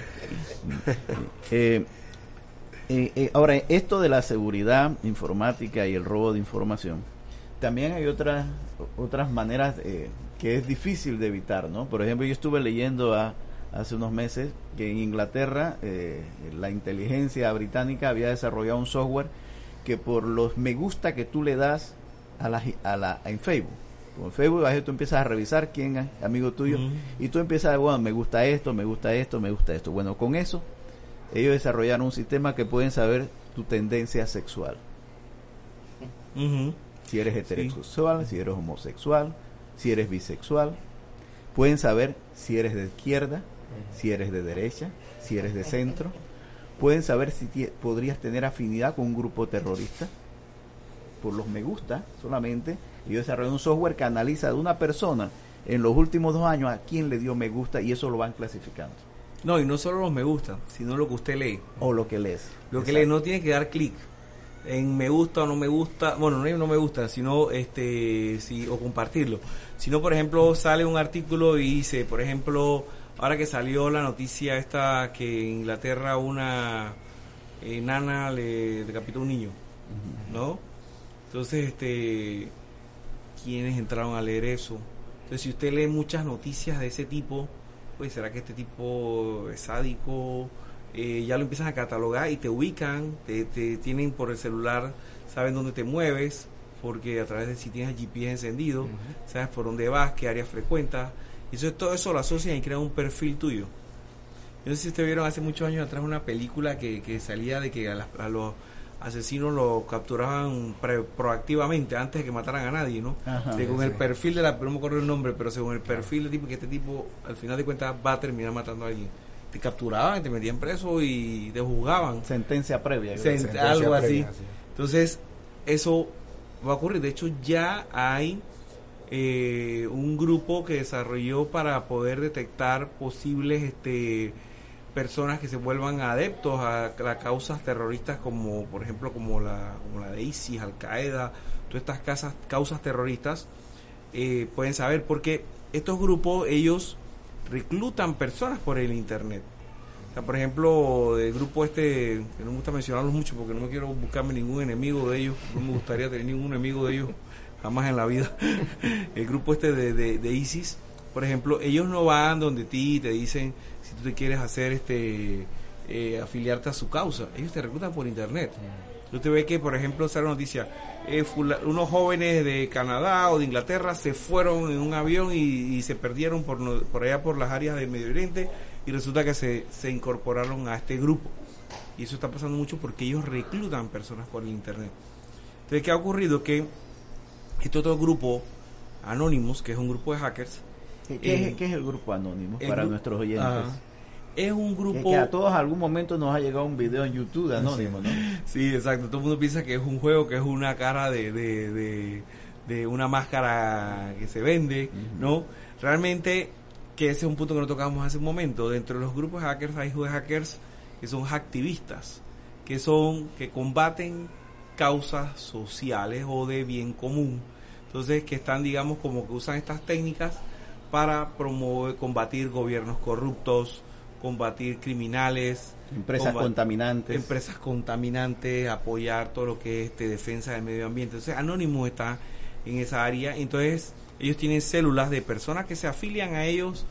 Ahora, esto de la seguridad informática y el robo de información, también hay otras maneras que es difícil de evitar, ¿no? Por ejemplo, yo estuve leyendo hace unos meses que en Inglaterra la inteligencia británica había desarrollado un software que por los me gusta que tú le das en Facebook. Con Facebook tú empiezas a revisar quién es amigo tuyo y tú empiezas a, bueno, me gusta esto. Bueno, con eso ellos desarrollaron un sistema que pueden saber tu tendencia sexual. Si eres heterosexual, si eres homosexual, si eres bisexual. Pueden saber si eres de izquierda, si eres de derecha, si eres de centro. Pueden saber si podrías tener afinidad con un grupo terrorista. Por los me gusta solamente. Ellos desarrollaron un software que analiza de una persona en los últimos 2 años a quién le dio me gusta y eso lo van clasificando. No, y no solo los me gusta, sino lo que usted lee. O lo que lees. Lo que lee, no tiene que dar clic en me gusta o no me gusta, bueno, no me gusta, sino o compartirlo. Sino, por ejemplo, sale un artículo y dice, por ejemplo, ahora que salió la noticia esta que en Inglaterra una nana le decapitó a un niño, ¿no? Entonces, ¿quiénes entraron a leer eso? Entonces, si usted lee muchas noticias de ese tipo, pues será que este tipo es sádico. Ya lo empiezan a catalogar y te ubican, te tienen por el celular, saben dónde te mueves, porque a través de si tienes GPS encendido, sabes por dónde vas, qué área frecuentas, y todo eso lo asocian y crean un perfil tuyo. Yo no sé si ustedes vieron hace muchos años atrás una película que salía de que a los asesinos los capturaban proactivamente antes de que mataran a nadie, ¿no? Con el perfil no me acuerdo el nombre, pero según el perfil del tipo, que este tipo al final de cuentas va a terminar matando a alguien. Te capturaban, te metían preso y te juzgaban. Sentencia previa. Algo así. Entonces, eso va a ocurrir. De hecho, ya hay un grupo que desarrolló para poder detectar posibles personas que se vuelvan adeptos a causas terroristas, como por ejemplo como la de ISIS, Al Qaeda, todas estas causas terroristas. Pueden saber, porque estos grupos, ellos reclutan personas por el internet. O sea, por ejemplo, el grupo que no me gusta mencionarlos mucho porque no me quiero buscarme ningún enemigo de ellos, no me gustaría tener ningún enemigo de ellos jamás en la vida. El grupo de ISIS, por ejemplo, ellos no van donde ti y te dicen si tú te quieres hacer afiliarte a su causa. Ellos te reclutan por internet. Usted ve que, por ejemplo, sale una noticia, unos jóvenes de Canadá o de Inglaterra se fueron en un avión y se perdieron por allá por las áreas del Medio Oriente, y resulta que se incorporaron a este grupo. Y eso está pasando mucho porque ellos reclutan personas por el internet. Entonces, ¿qué ha ocurrido? Que este otro grupo, Anonymous, que es un grupo de hackers. ¿Qué es el grupo Anonymous para nuestros oyentes? Es un grupo que a todos en algún momento nos ha llegado un video en YouTube de Anonymous, ¿no? Sí, exacto. Todo el mundo piensa que es un juego, que es una cara de una máscara que se vende, ¿no? Realmente, que ese es un punto que no tocamos hace un momento. Dentro de los grupos hackers hay hackers que son hacktivistas, que combaten causas sociales o de bien común. Entonces, que están, digamos, como que usan estas técnicas para combatir gobiernos corruptos, combatir criminales, empresas contaminantes, apoyar todo lo que es defensa del medio ambiente. Entonces, Anonymous está en esa área. Entonces, ellos tienen células de personas que se afilian a ellos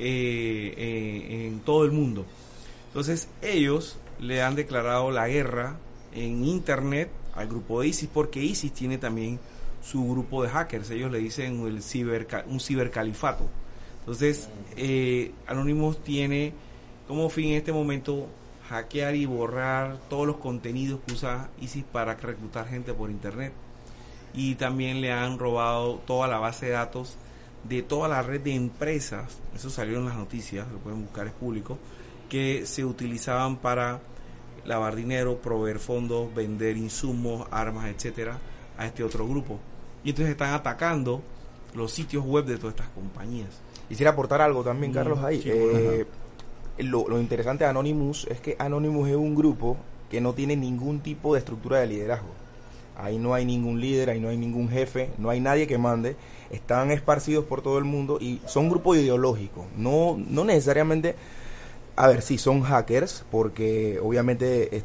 en todo el mundo. Entonces, ellos le han declarado la guerra en internet al grupo de ISIS, porque ISIS tiene también su grupo de hackers. Ellos le dicen un cibercalifato. Entonces, Anonymous tiene como fin en este momento hackear y borrar todos los contenidos que usa ISIS para reclutar gente por internet. Y también le han robado toda la base de datos de toda la red de empresas, eso salió en las noticias, lo pueden buscar, es público, que se utilizaban para lavar dinero, proveer fondos, vender insumos, armas, etcétera, a este otro grupo. Y entonces están atacando los sitios web de todas estas compañías. Quisiera aportar algo también, Carlos, ahí. Sí, Lo interesante de Anonymous es que Anonymous es un grupo que no tiene ningún tipo de estructura de liderazgo. Ahí no hay ningún líder, ahí no hay ningún jefe, no hay nadie que mande. Están esparcidos por todo el mundo y son un grupo ideológico. No necesariamente, a ver, sí, son hackers, porque obviamente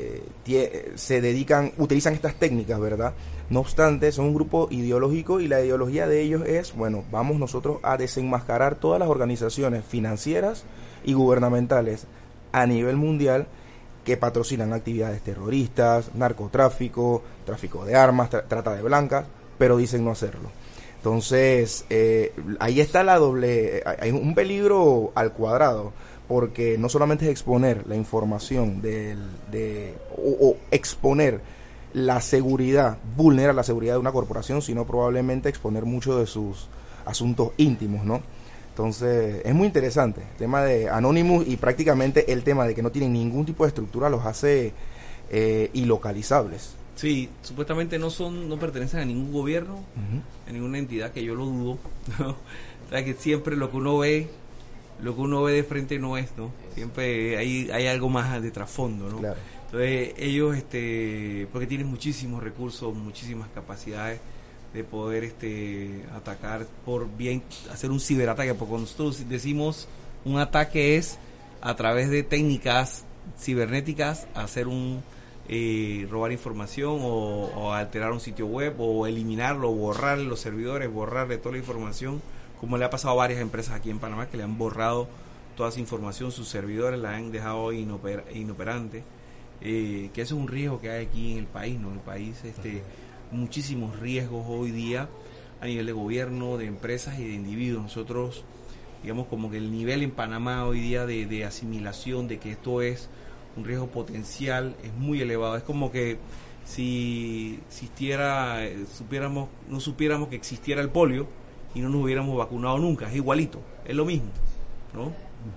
utilizan estas técnicas, ¿verdad? No obstante, son un grupo ideológico y la ideología de ellos es, bueno, vamos nosotros a desenmascarar todas las organizaciones financieras y gubernamentales a nivel mundial que patrocinan actividades terroristas, narcotráfico, tráfico de armas, trata de blancas, pero dicen no hacerlo. Entonces, ahí está hay un peligro al cuadrado, porque no solamente es exponer la información o exponer la seguridad, vulnerar la seguridad de una corporación, sino probablemente exponer muchos de sus asuntos íntimos, ¿no? Entonces, es muy interesante el tema de Anonymous, y prácticamente el tema de que no tienen ningún tipo de estructura los hace ilocalizables. Sí, supuestamente no pertenecen a ningún gobierno, a ninguna entidad, que yo lo dudo, ¿no? O sea, que siempre lo que uno ve de frente no es, ¿no? Siempre hay algo más de trasfondo, ¿no? Claro. Entonces, ellos, porque tienen muchísimos recursos, muchísimas capacidades de poder atacar hacer un ciberataque, porque cuando nosotros decimos un ataque es a través de técnicas cibernéticas hacer robar información o alterar un sitio web, o eliminarlo, borrarle los servidores, borrarle toda la información, como le ha pasado a varias empresas aquí en Panamá, que le han borrado toda esa información, sus servidores la han dejado inoperante, que eso es un riesgo que hay aquí en el país, ¿no? En el país muchísimos riesgos hoy día a nivel de gobierno, de empresas y de individuos. Nosotros, digamos, como que el nivel en Panamá hoy día de asimilación de que esto es un riesgo potencial es muy elevado. Es como que si existiera, no supiéramos que existiera el polio y no nos hubiéramos vacunado nunca. Es igualito, es lo mismo, ¿no?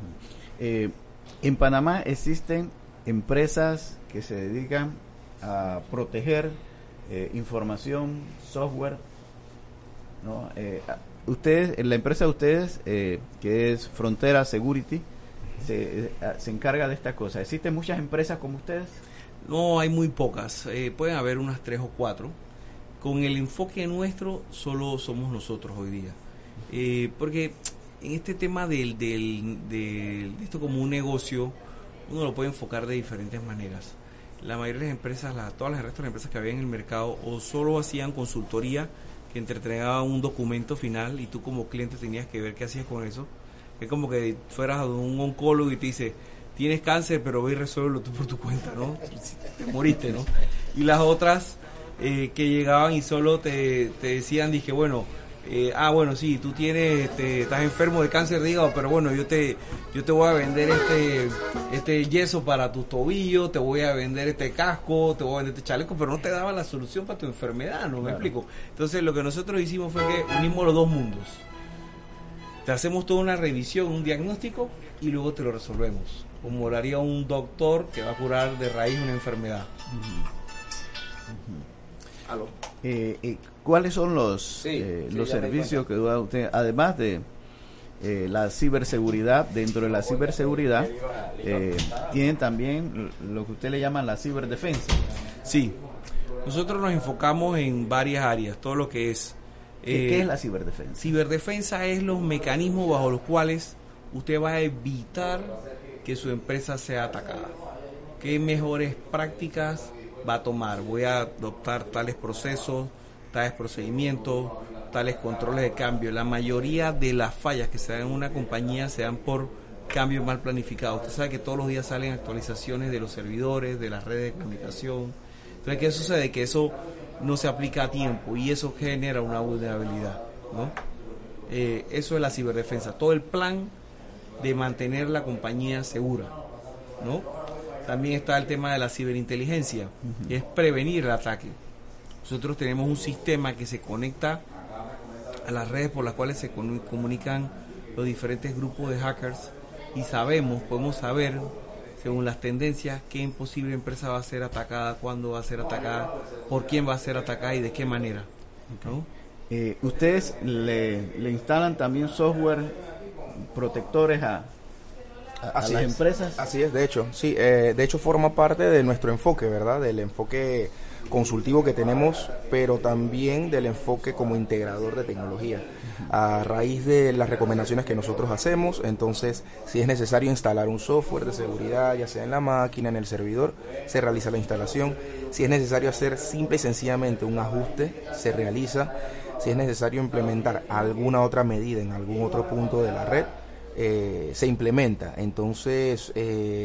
En Panamá existen empresas que se dedican a proteger información, software, ¿no? Ustedes, la empresa de ustedes, que es Frontera Security, se encarga de esta cosa. ¿Existen muchas empresas como ustedes? No, hay muy pocas. Pueden haber unas 3 o 4. Con el enfoque nuestro, solo somos nosotros hoy día. Porque en este tema de esto como un negocio, uno lo puede enfocar de diferentes maneras. La mayoría de las empresas, todas las restos de empresas que había en el mercado, o solo hacían consultoría, que entregaban un documento final y tú como cliente tenías que ver qué hacías con eso. Es como que fueras a un oncólogo y te dice, tienes cáncer, pero ve y resuélvelo tú por tu cuenta, ¿no? Te moriste, ¿no? Y las otras que llegaban y solo te decían, dije, bueno, bueno, sí, tú estás enfermo de cáncer de hígado, pero bueno, yo te voy a vender este yeso para tus tobillos, te voy a vender este casco, te voy a vender este chaleco, pero no te daba la solución para tu enfermedad, ¿no? Claro. Me explico. Entonces lo que nosotros hicimos fue que unimos los dos mundos. Te hacemos toda una revisión, un diagnóstico y luego te lo resolvemos, como lo haría un doctor que va a curar de raíz una enfermedad. ¿Aló? ¿Cuáles son los servicios que da usted, además de la ciberseguridad? Dentro de la ciberseguridad tienen también lo que usted le llama la ciberdefensa. Sí, nosotros nos enfocamos en varias áreas, todo lo que es... ¿Qué es la ciberdefensa? Ciberdefensa es los mecanismos bajo los cuales usted va a evitar que su empresa sea atacada. ¿Qué mejores prácticas va a tomar? Voy a adoptar tales procesos, tales procedimientos, tales controles de cambio. La mayoría de las fallas que se dan en una compañía se dan por cambios mal planificados. Usted sabe que todos los días salen actualizaciones de los servidores, de las redes de comunicación. Entonces, ¿qué sucede? Que eso no se aplica a tiempo y eso genera una vulnerabilidad, ¿no? Eso es la ciberdefensa, todo el plan de mantener la compañía segura, ¿no? También está el tema de la ciberinteligencia, que es prevenir el ataque. Nosotros tenemos un sistema que se conecta a las redes por las cuales se comunican los diferentes grupos de hackers y podemos saber, según las tendencias, qué posible empresa va a ser atacada, cuándo va a ser atacada, por quién va a ser atacada y de qué manera, ¿no? ¿Ustedes le instalan también software protectores a las empresas? Así es, de hecho, sí, de hecho forma parte de nuestro enfoque, ¿verdad? Del enfoque consultivo que tenemos, pero también del enfoque como integrador de tecnología. A raíz de las recomendaciones que nosotros hacemos, entonces, si es necesario instalar un software de seguridad, ya sea en la máquina, en el servidor, se realiza la instalación. Si es necesario hacer simple y sencillamente un ajuste, se realiza. Si es necesario implementar alguna otra medida en algún otro punto de la red, se implementa. Entonces,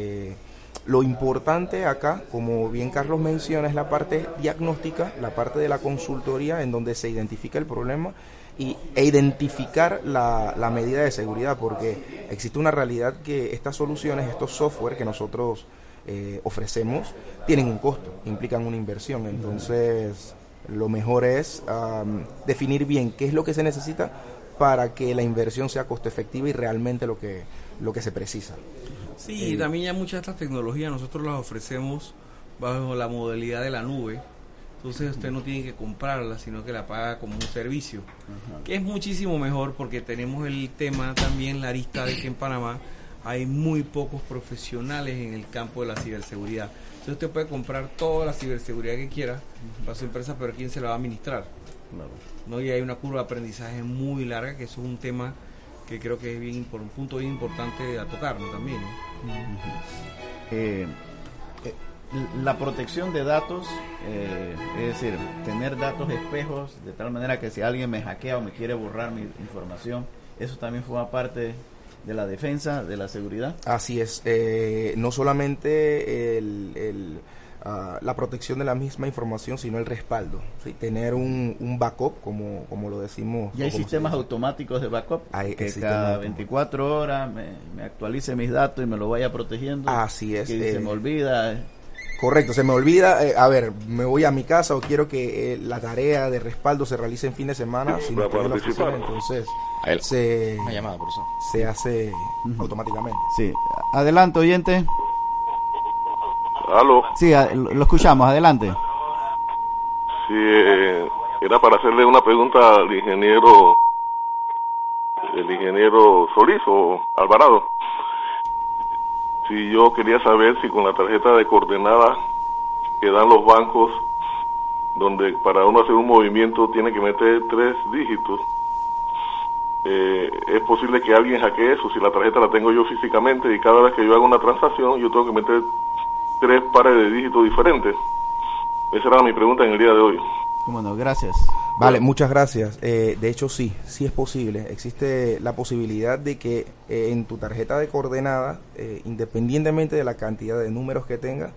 lo importante acá, como bien Carlos menciona, es la parte diagnóstica, la parte de la consultoría, en donde se identifica el problema e identificar la medida de seguridad, porque existe una realidad que estas soluciones, estos software que nosotros ofrecemos, tienen un costo, implican una inversión. Entonces, lo mejor es definir bien qué es lo que se necesita para que la inversión sea costo efectiva y realmente lo que se precisa. Sí, también ya muchas de estas tecnologías nosotros las ofrecemos bajo la modalidad de la nube. Entonces usted no tiene que comprarla, sino que la paga como un servicio, que es muchísimo mejor, porque tenemos el tema también, la arista de que en Panamá hay muy pocos profesionales en el campo de la ciberseguridad. Entonces usted puede comprar toda la ciberseguridad que quiera para su empresa, pero ¿quién se la va a administrar? ¿No? Y hay una curva de aprendizaje muy larga, que eso es un tema que creo que es un punto bien importante a tocar, ¿no? También, ¿no? La protección de datos, es decir, tener datos espejos de tal manera que si alguien me hackea o me quiere borrar mi información, eso también forma parte de la defensa, de la seguridad. Así es, no solamente la protección de la misma información, sino el respaldo, ¿sí? Tener un backup, como lo decimos. ¿Y hay sistemas automáticos de backup? Que cada 24 horas me actualice mis datos y me lo vaya protegiendo. Así es. Que se me olvida. Correcto, se me olvida, me voy a mi casa o quiero que la tarea de respaldo se realice en fin de semana, si no estoy en la oficina, entonces se hace automáticamente. Sí, adelante, oyente. ¿Aló? Sí, lo escuchamos, adelante. Sí, era para hacerle una pregunta al ingeniero Solís o Alvarado. Si yo quería saber si con la tarjeta de coordenadas que dan los bancos, donde para uno hacer un movimiento tiene que meter 3 dígitos, es posible que alguien hackee eso. Si la tarjeta la tengo yo físicamente y cada vez que yo hago una transacción yo tengo que meter 3 pares de dígitos diferentes. Esa era mi pregunta en el día de hoy. Bueno, gracias. Vale, muchas gracias. De hecho, sí es posible. Existe la posibilidad de que en tu tarjeta de coordenadas, independientemente de la cantidad de números que tenga,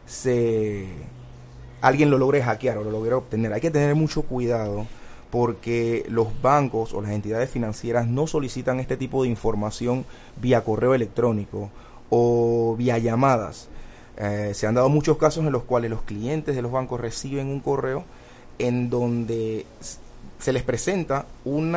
alguien lo logre hackear o lo logre obtener. Hay que tener mucho cuidado porque los bancos o las entidades financieras no solicitan este tipo de información vía correo electrónico o vía llamadas. Se han dado muchos casos en los cuales los clientes de los bancos reciben un correo en donde se les presenta un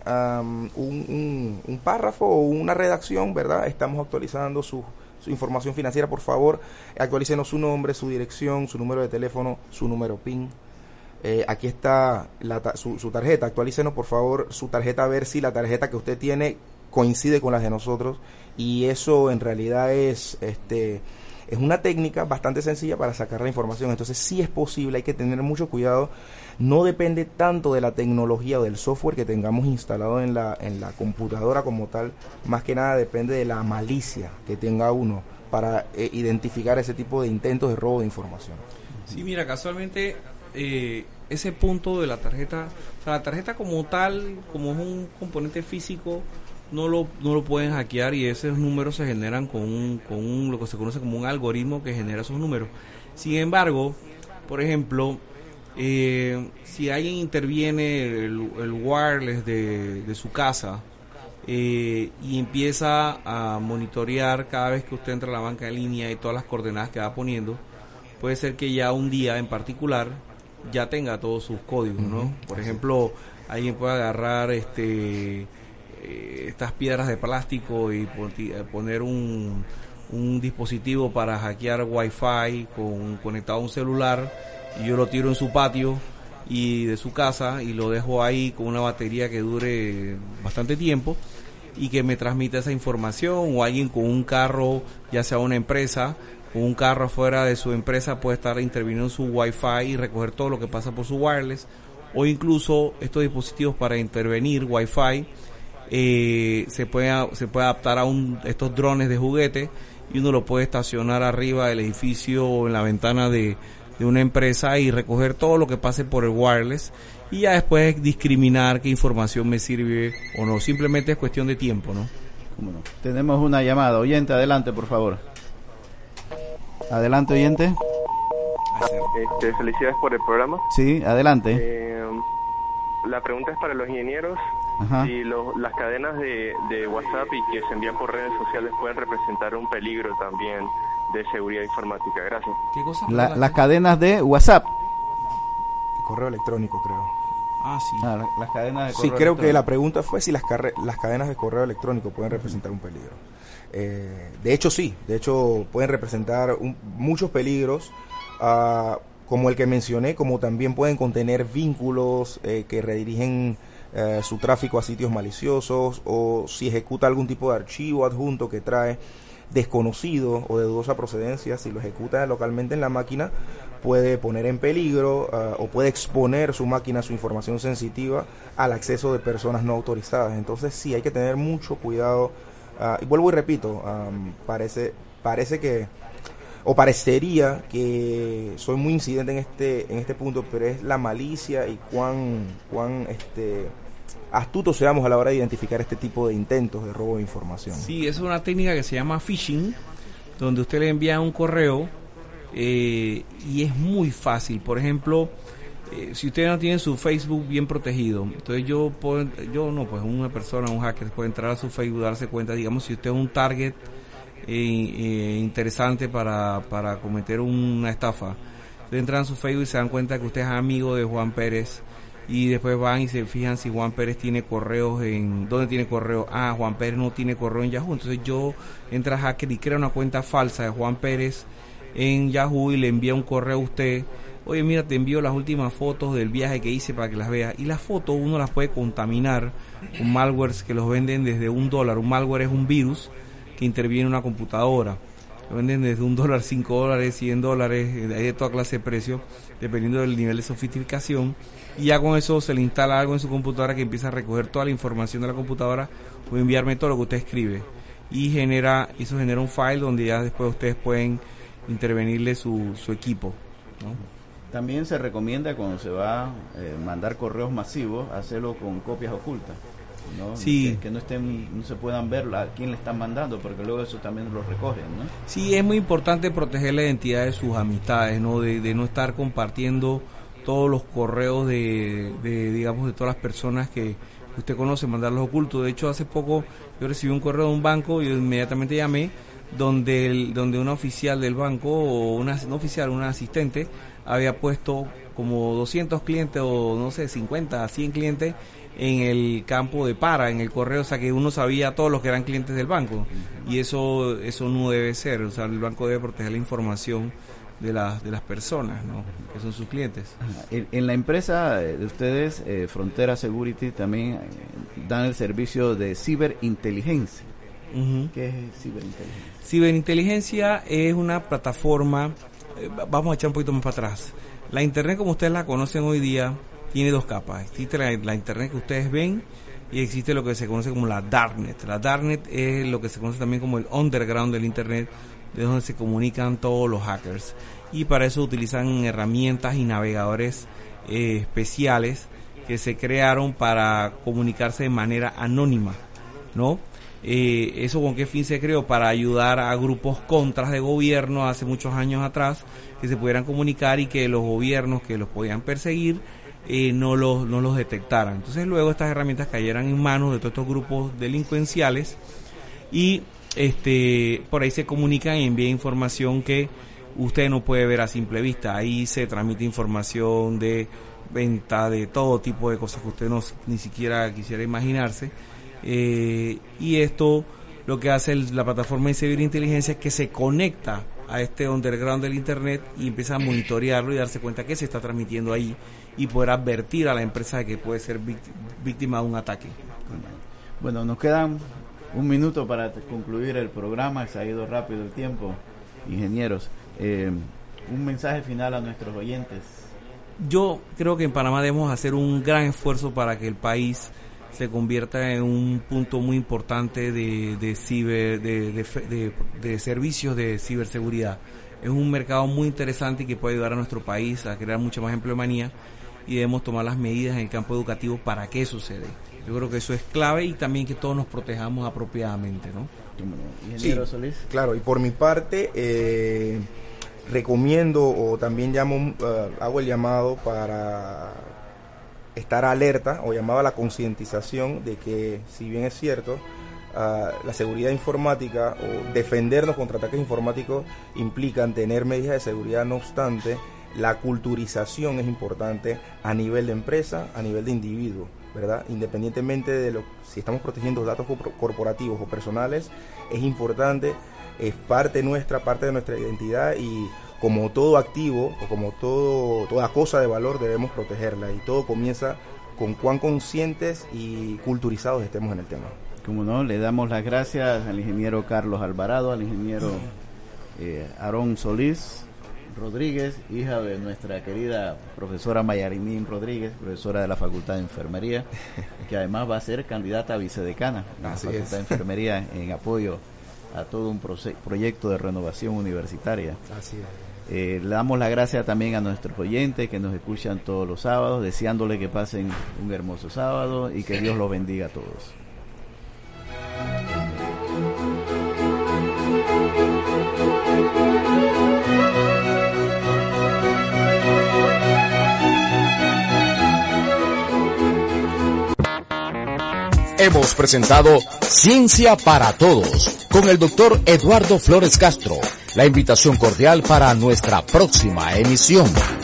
párrafo o una redacción, ¿verdad? Estamos actualizando su información financiera, por favor, actualícenos su nombre, su dirección, su número de teléfono, su número PIN. Aquí está su tarjeta, actualícenos por favor su tarjeta, a ver si la tarjeta que usted tiene coincide con las de nosotros, y eso en realidad es una técnica bastante sencilla para sacar la información. Entonces sí es posible, hay que tener mucho cuidado. No depende tanto de la tecnología o del software que tengamos instalado en la computadora como tal, más que nada depende de la malicia que tenga uno para identificar ese tipo de intentos de robo de información. Sí, mira, casualmente ese punto de la tarjeta, o sea, la tarjeta como tal, como es un componente físico, no lo pueden hackear, y esos números se generan con lo que se conoce como un algoritmo que genera esos números. Sin embargo, por ejemplo, si alguien interviene el wireless de su casa y empieza a monitorear cada vez que usted entra a la banca en línea y todas las coordenadas que va poniendo, puede ser que ya un día en particular ya tenga todos sus códigos, ¿no? Por ejemplo, alguien puede agarrar estas piedras de plástico y poner un dispositivo para hackear Wi-Fi conectado a un celular, y yo lo tiro en su patio y de su casa y lo dejo ahí con una batería que dure bastante tiempo y que me transmita esa información. O alguien con un carro, ya sea una empresa, con un carro afuera de su empresa, puede estar interviniendo en su Wi-Fi y recoger todo lo que pasa por su wireless. O incluso estos dispositivos para intervenir Wi-Fi se puede adaptar a estos drones de juguete, y uno lo puede estacionar arriba del edificio o en la ventana de una empresa y recoger todo lo que pase por el wireless, y ya después discriminar qué información me sirve o no. Simplemente es cuestión de tiempo, ¿no? ¿Cómo no? Tenemos una llamada. Oyente, adelante, por favor. Adelante, oyente. Felicidades por el programa. Sí, adelante. La pregunta es para los ingenieros. Ajá. Si las cadenas de WhatsApp y que se envían por redes sociales pueden representar un peligro también de seguridad informática. Gracias. ¿Qué cosa? Las cadenas de WhatsApp. Correo electrónico, creo. Ah, sí. Las cadenas de correo Sí, creo electrónico. que la pregunta fue si las cadenas de correo electrónico pueden representar un peligro. De hecho, sí. De hecho, pueden representar muchos peligros, como el que mencioné, como también pueden contener vínculos que redirigen su tráfico a sitios maliciosos, o si ejecuta algún tipo de archivo adjunto que trae desconocido o de dudosa procedencia, si lo ejecuta localmente en la máquina, puede poner en peligro o puede exponer su máquina, su información sensitiva, al acceso de personas no autorizadas. Entonces sí, hay que tener mucho cuidado. Y vuelvo y repito, parece que, o parecería que soy muy incidente en este punto, pero es la malicia y cuán astutos seamos a la hora de identificar este tipo de intentos de robo de información. Sí, es una técnica que se llama phishing, donde usted le envía un correo y es muy fácil. Por ejemplo, si usted no tiene su Facebook bien protegido, entonces una persona, un hacker puede entrar a su Facebook, darse cuenta, digamos, si usted es un target interesante para cometer una estafa. Entonces entran a su Facebook y se dan cuenta que usted es amigo de Juan Pérez, y después van y se fijan si Juan Pérez tiene correos ¿dónde tiene correo? Juan Pérez no tiene correo en Yahoo. Entonces yo entro a hacker y creo una cuenta falsa de Juan Pérez en Yahoo y le envía un correo a usted. Oye, mira, te envío las últimas fotos del viaje que hice para que las veas. Y las fotos uno las puede contaminar con malwares que los venden desde $1. Un malware es un virus que interviene en una computadora. Lo venden desde $1, $5, $100, hay de toda clase de precios, dependiendo del nivel de sofisticación. Y ya con eso se le instala algo en su computadora que empieza a recoger toda la información de la computadora o enviarme todo lo que usted escribe. Y eso genera un file donde ya después ustedes pueden intervenirle su equipo, ¿no? También se recomienda cuando se va a mandar correos masivos, hacerlo con copias ocultas, ¿no? Sí. Que no se puedan ver a quién le están mandando, porque luego eso también lo recogen, ¿no? Sí, es muy importante proteger la identidad de sus amistades, ¿no? De no estar compartiendo todos los correos de todas las personas que usted conoce, mandarlos ocultos. De hecho, hace poco yo recibí un correo de un banco y yo inmediatamente llamé, donde una oficial del banco, o una asistente, había puesto como 200 clientes o no sé, 50, 100 clientes en el campo de en el correo, o sea que uno sabía todos los que eran clientes del banco, y eso no debe ser. O sea, el banco debe proteger la información de las personas, ¿no?, que son sus clientes. En la empresa de ustedes, Frontera Security, también dan el servicio de ciberinteligencia. Uh-huh. ¿Qué es ciberinteligencia? Ciberinteligencia es una plataforma. Vamos a echar un poquito más para atrás. La Internet, como ustedes la conocen hoy día, tiene dos capas. Existe la Internet que ustedes ven y existe lo que se conoce como la Darknet. La Darknet es lo que se conoce también como el underground del Internet, de donde se comunican todos los hackers. Y para eso utilizan herramientas y navegadores especiales que se crearon para comunicarse de manera anónima, ¿no? ¿Eso con qué fin se creó? Para ayudar a grupos contras de gobierno hace muchos años atrás, que se pudieran comunicar y que los gobiernos que los podían perseguir no los detectaran. Entonces luego estas herramientas cayeran en manos de todos estos grupos delincuenciales y por ahí se comunican y envían información que usted no puede ver a simple vista. Ahí se transmite información de venta de todo tipo de cosas que usted ni siquiera quisiera imaginarse. Y esto lo que hace la plataforma de ciberinteligencia es que se conecta a este underground del Internet y empieza a monitorearlo y darse cuenta que se está transmitiendo ahí y poder advertir a la empresa de que puede ser víctima de un ataque. Bueno, nos quedan un minuto para concluir el programa, se ha ido rápido el tiempo, ingenieros. Un mensaje final a nuestros oyentes. Yo creo que en Panamá debemos hacer un gran esfuerzo para que el país se convierta en un punto muy importante de servicios de ciberseguridad. Es un mercado muy interesante y que puede ayudar a nuestro país a crear mucha más empleomanía, y debemos tomar las medidas en el campo educativo para que eso se dé. Yo creo que eso es clave, y también que todos nos protejamos apropiadamente, ¿no? Ingeniero Solís. Claro, y por mi parte recomiendo, o también hago el llamado para estar alerta, o llamado a la concientización de que, si bien es cierto, la seguridad informática o defendernos contra ataques informáticos implican tener medidas de seguridad, no obstante, la culturización es importante a nivel de empresa, a nivel de individuo, ¿verdad? Independientemente de si estamos protegiendo datos corporativos o personales, es importante, es parte de nuestra identidad, y como todo activo o como toda cosa de valor debemos protegerla, y todo comienza con cuán conscientes y culturizados estemos en el tema. Como no, le damos las gracias al ingeniero Carlos Alvarado, al ingeniero Aarón Solís Rodríguez, hija de nuestra querida profesora Mayarinín Rodríguez, profesora de la Facultad de Enfermería, que además va a ser candidata a vicedecana de la Facultad de Enfermería en apoyo a todo un proyecto de renovación universitaria. Así es. Le damos las gracias también a nuestros oyentes que nos escuchan todos los sábados, deseándole que pasen un hermoso sábado y que Dios los bendiga a todos. Hemos presentado Ciencia para Todos con el doctor Eduardo Flores Castro. La invitación cordial para nuestra próxima emisión.